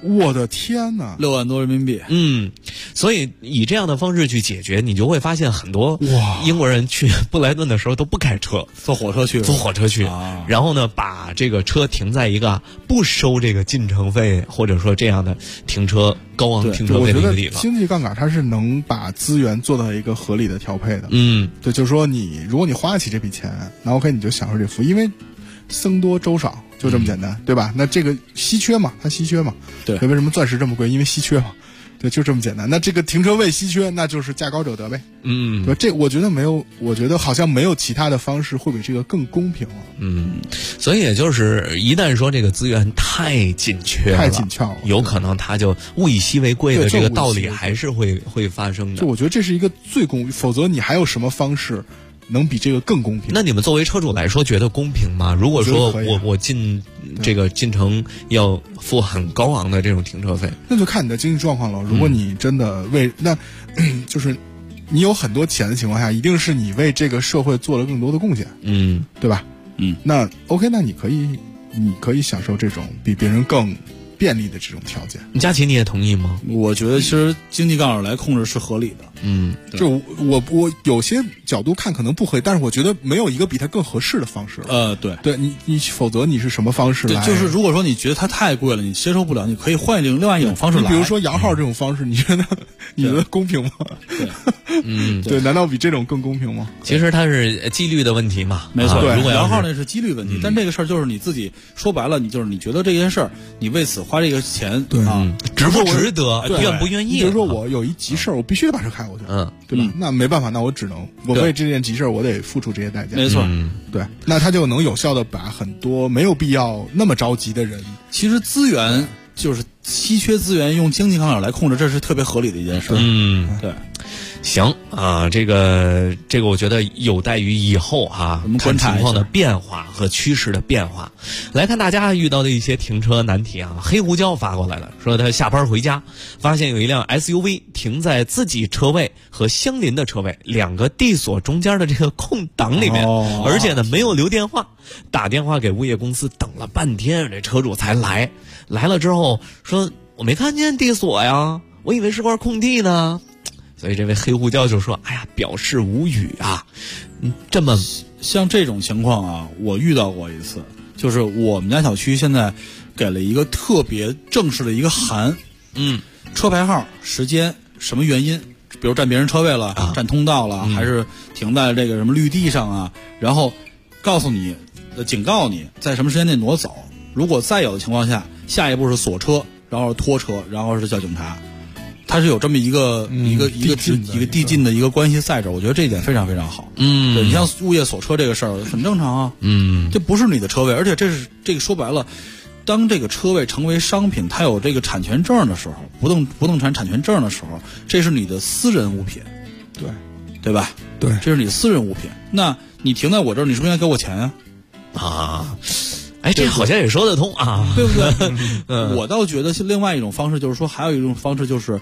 我的天哪 ，6万多人民币。 所以以这样的方式去解决，你就会发现很多英国人去布莱顿的时候都不开车， 坐火车去， 然后呢，把这个车停在一个不收这个进城费或者说这样的高昂停车费的一个地方。 经济杠杆它是能把资源做到一个合理的调配的。对，就是说如果你花得起这笔钱，那 OK 你就享受这服务，因为僧多粥少，就这么简单，对吧？那这个稀缺嘛，它稀缺嘛。 对， 为什么钻石这么贵？因为稀缺嘛。对，就这么简单。那这个停车位稀缺，那就是价高者得呗。对，这我觉得好像没有其他的方式会比这个更公平了。 所以也就是一旦说这个资源太紧缺了，有可能它就物以稀为贵的这个道理还是会发生的。 就我觉得这是一个最公平，否则你还有什么方式能比这个更公平？ 那你们作为车主来说，觉得公平吗？如果说我进城要付很高昂的这种停车费， 那就看你的经济状况了。如果你真的就是你有很多钱的情况下，一定是你为这个社会做了更多的贡献，对吧？那 OK， 那你可以享受这种比别人更便利的这种条件。 佳琪，你也同意吗？ 我觉得其实经济杠杆来控制是合理的。 就我有些角度看可能不合理，但是我觉得没有一个比它更合适的方式了。对，你否则你是什么方式来？ 就是如果说你觉得它太贵了，你接受不了，你可以换另外一种方式来。 比如说摇号这种方式，你觉得公平吗？对，难道比这种更公平吗？ 其实它是几率的问题嘛。 没错，如果摇号那是几率问题，但这个事儿就是你自己说白了，你觉得这件事儿，你为此花这个钱， 值不值得，愿不愿意？ 比如说我有一急事儿，我必须得把车开过去，对吧？那没办法，那我只能为这件急事儿，我得付出这些代价。 没错， 对，那他就能有效的把很多没有必要那么着急的人， 其实资源就是稀缺资源，用经济杠杆来控制，这是特别合理的一件事。对。 行啊，这个我觉得有待于以后看情况的变化和趋势的变化。来看大家遇到的一些停车难题啊。黑胡椒发过来了，说他下班回家发现有一辆 SUV 停在自己车位和相邻的车位2个地锁中间的这个空档里面，而且呢没有留电话，打电话给物业公司等了半天，这车主才来了之后说我没看见地锁呀，我以为是块空地呢。所以这位黑胡椒就说：“哎呀，表示无语啊！这么像这种情况啊，我遇到过一次，就是我们家小区现在给了一个特别正式的一个函，车牌号、时间、什么原因，比如占别人车位了、占通道了，还是停在这个什么绿地上啊，然后告诉你、警告你在什么时间内挪走。如果再有的情况下，下一步是锁车，然后拖车，然后是叫警察。”它是有这么一个递进的一个关系在这，我觉得这一点非常非常好。对，你像物业锁车这个事儿很正常啊。这不是你的车位，而且这个说白了，当这个车位成为商品，它有这个产权证的时候，不动产产权证的时候，这是你的私人物品，对吧？ 对， 这是你私人物品。那你停在我这儿，你是不是应该给我钱呀？ 哎，这好像也说得通啊， 对不对？我倒觉得是另外一种方式，就是说还有一种方式就是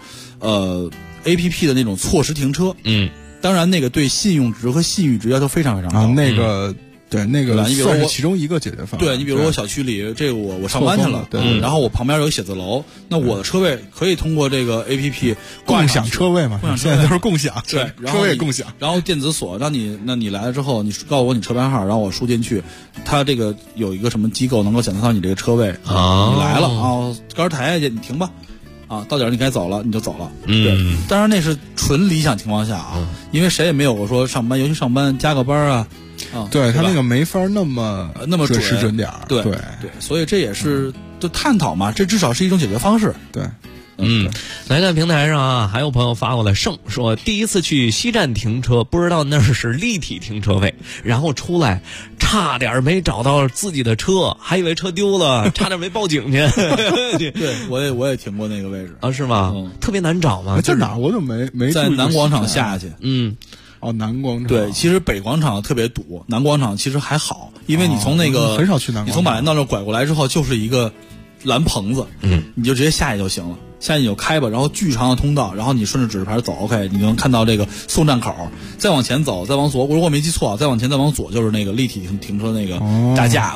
，APP 的那种错时停车。当然那个对信用值和信誉值要求非常非常高。 那个对，那个算是其中一个解决方案。 对，你比如我小区里这个我上班去了，然后我旁边有个写字楼，那我的车位可以通过这个 APP 共享车位嘛？现在都是共享， 对， 车位共享。 然后电子锁，那你来了之后，你告诉我你车牌号，然后我输进去，它这个有一个什么机构能够检测到你这个车位，你来了啊，杆抬下去，你停吧。到点你该走了，你就走了。对，当然那是纯理想情况下啊，因为谁也没有说上班，尤其上班加个班啊。 对他那个没法那么准时准点。对， 所以这也是就探讨嘛，这至少是一种解决方式。 对， 来看平台上还有朋友发过来，盛说第一次去西站停车，不知道那是立体停车位，然后出来差点没找到自己的车，还以为车丢了，差点没报警去。 对，我也停过那个位置啊，是吗？特别难找吗？ 在哪？我怎么没在南广场下去？ 南广场。 对，其实北广场特别堵，南广场其实还好，因为你从那个很少去南广场， 你从马连道那拐过来之后就是一个蓝棚子，你就直接下去就行了。下去你就开吧，然后巨长的通道，然后你顺着指示牌走 ，OK， 你能看到这个送站口，再往前走，再往左，如果没记错，再往前再往左就是那个立体停车那个大架子，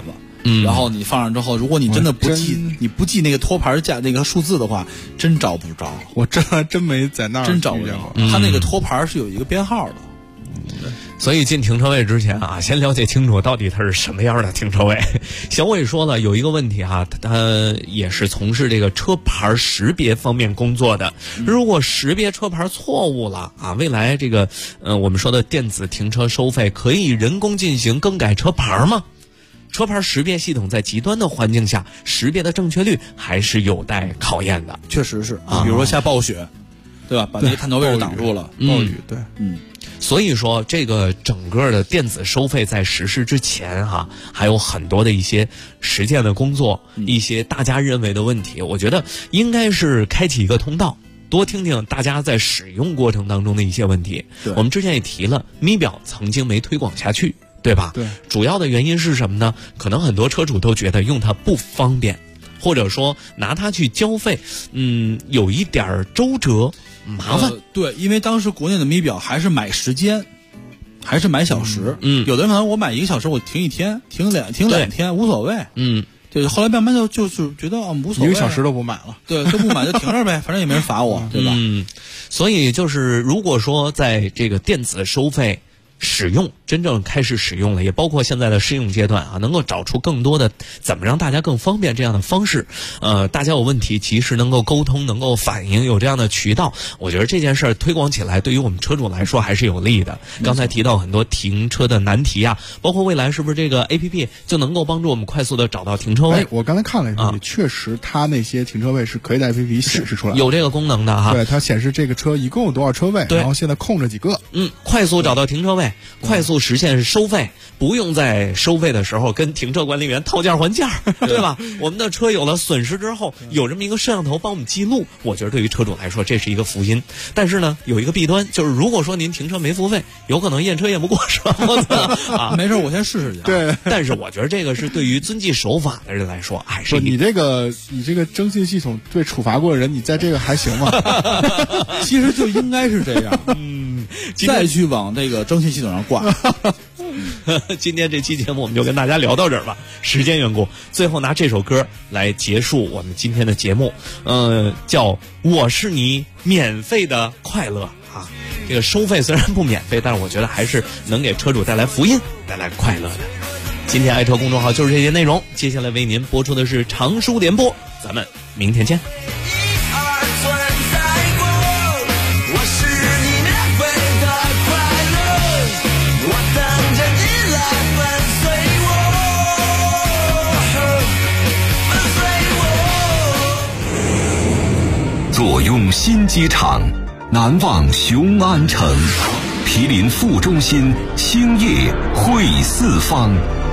然后你放上之后，如果你真的不记那个托盘价那个数字的话，真找不着。 我真没在那儿真找不着，它那个托盘是有一个编号的。 所以进停车位之前啊，先了解清楚到底它是什么样的停车位。小伟说了，有一个问题哈，他也是从事这个车牌识别方面工作的。如果识别车牌错误了啊，未来这个我们说的电子停车收费可以人工进行更改车牌吗？车牌识别系统在极端的环境下识别的正确率还是有待考验的。 确实是啊，比如说下暴雪，对吧？把那个探头位置挡住了， 暴雨，对， 所以说，这个整个的电子收费在实施之前哈，还有很多的一些实践的工作，一些大家认为的问题，我觉得应该是开启一个通道，多听听大家在使用过程当中的一些问题。我们之前也提了，咪表曾经没推广下去，对吧？对，主要的原因是什么呢？可能很多车主都觉得用它不方便，或者说拿它去交费，有一点周折。麻烦， 对，因为当时国内的咪表还是买时间，还是买小时，有的人可能我买1个小时，我停1天，停2天无所谓，对，后来慢慢就是觉得无所谓，1 个小时都不买了， 对，都不买就停这儿呗，反正也没人罚我，对吧？ 所以就是如果说在这个电子收费使用真正开始使用了，也包括现在的试用阶段啊，能够找出更多的怎么让大家更方便这样的方式，大家有问题及时能够沟通，能够反映，有这样的渠道，我觉得这件事儿推广起来，对于我们车主来说还是有利的。刚才提到很多停车的难题啊，包括未来是不是这个 APP 就能够帮助我们快速的找到停车位？ 我刚才看了一下，确实它那些停车位是可以在 APP 显示出来， 有这个功能的哈。 对，它显示这个车一共有多少车位，然后现在空着几个， 快速找到停车位，快速实现收费，不用在收费的时候跟停车管理员讨价还价，对吧？我们的车有了损失之后，有这么一个摄像头帮我们记录，我觉得对于车主来说这是一个福音。但是呢，有一个弊端，就是如果说您停车没付费，有可能验车验不过，是吧？ 没事，我先试试去。 对， 但是我觉得这个是对于遵纪守法的人来说，还是你这个征信系统对处罚过的人，你在这个还行吗？ 其实就应该是这样，再去往这个征信系统上挂。 今天这期节目我们就跟大家聊到这儿吧，时间缘故，最后拿这首歌来结束我们今天的节目，叫《我是你免费的快乐》啊。这个收费虽然不免费，但是我觉得还是能给车主带来福音，带来快乐的。今天爱车公众号就是这些内容，接下来为您播出的是长书联播，咱们明天见。 坐拥新机场，难忘雄安城，毗邻副中心，兴业汇四方。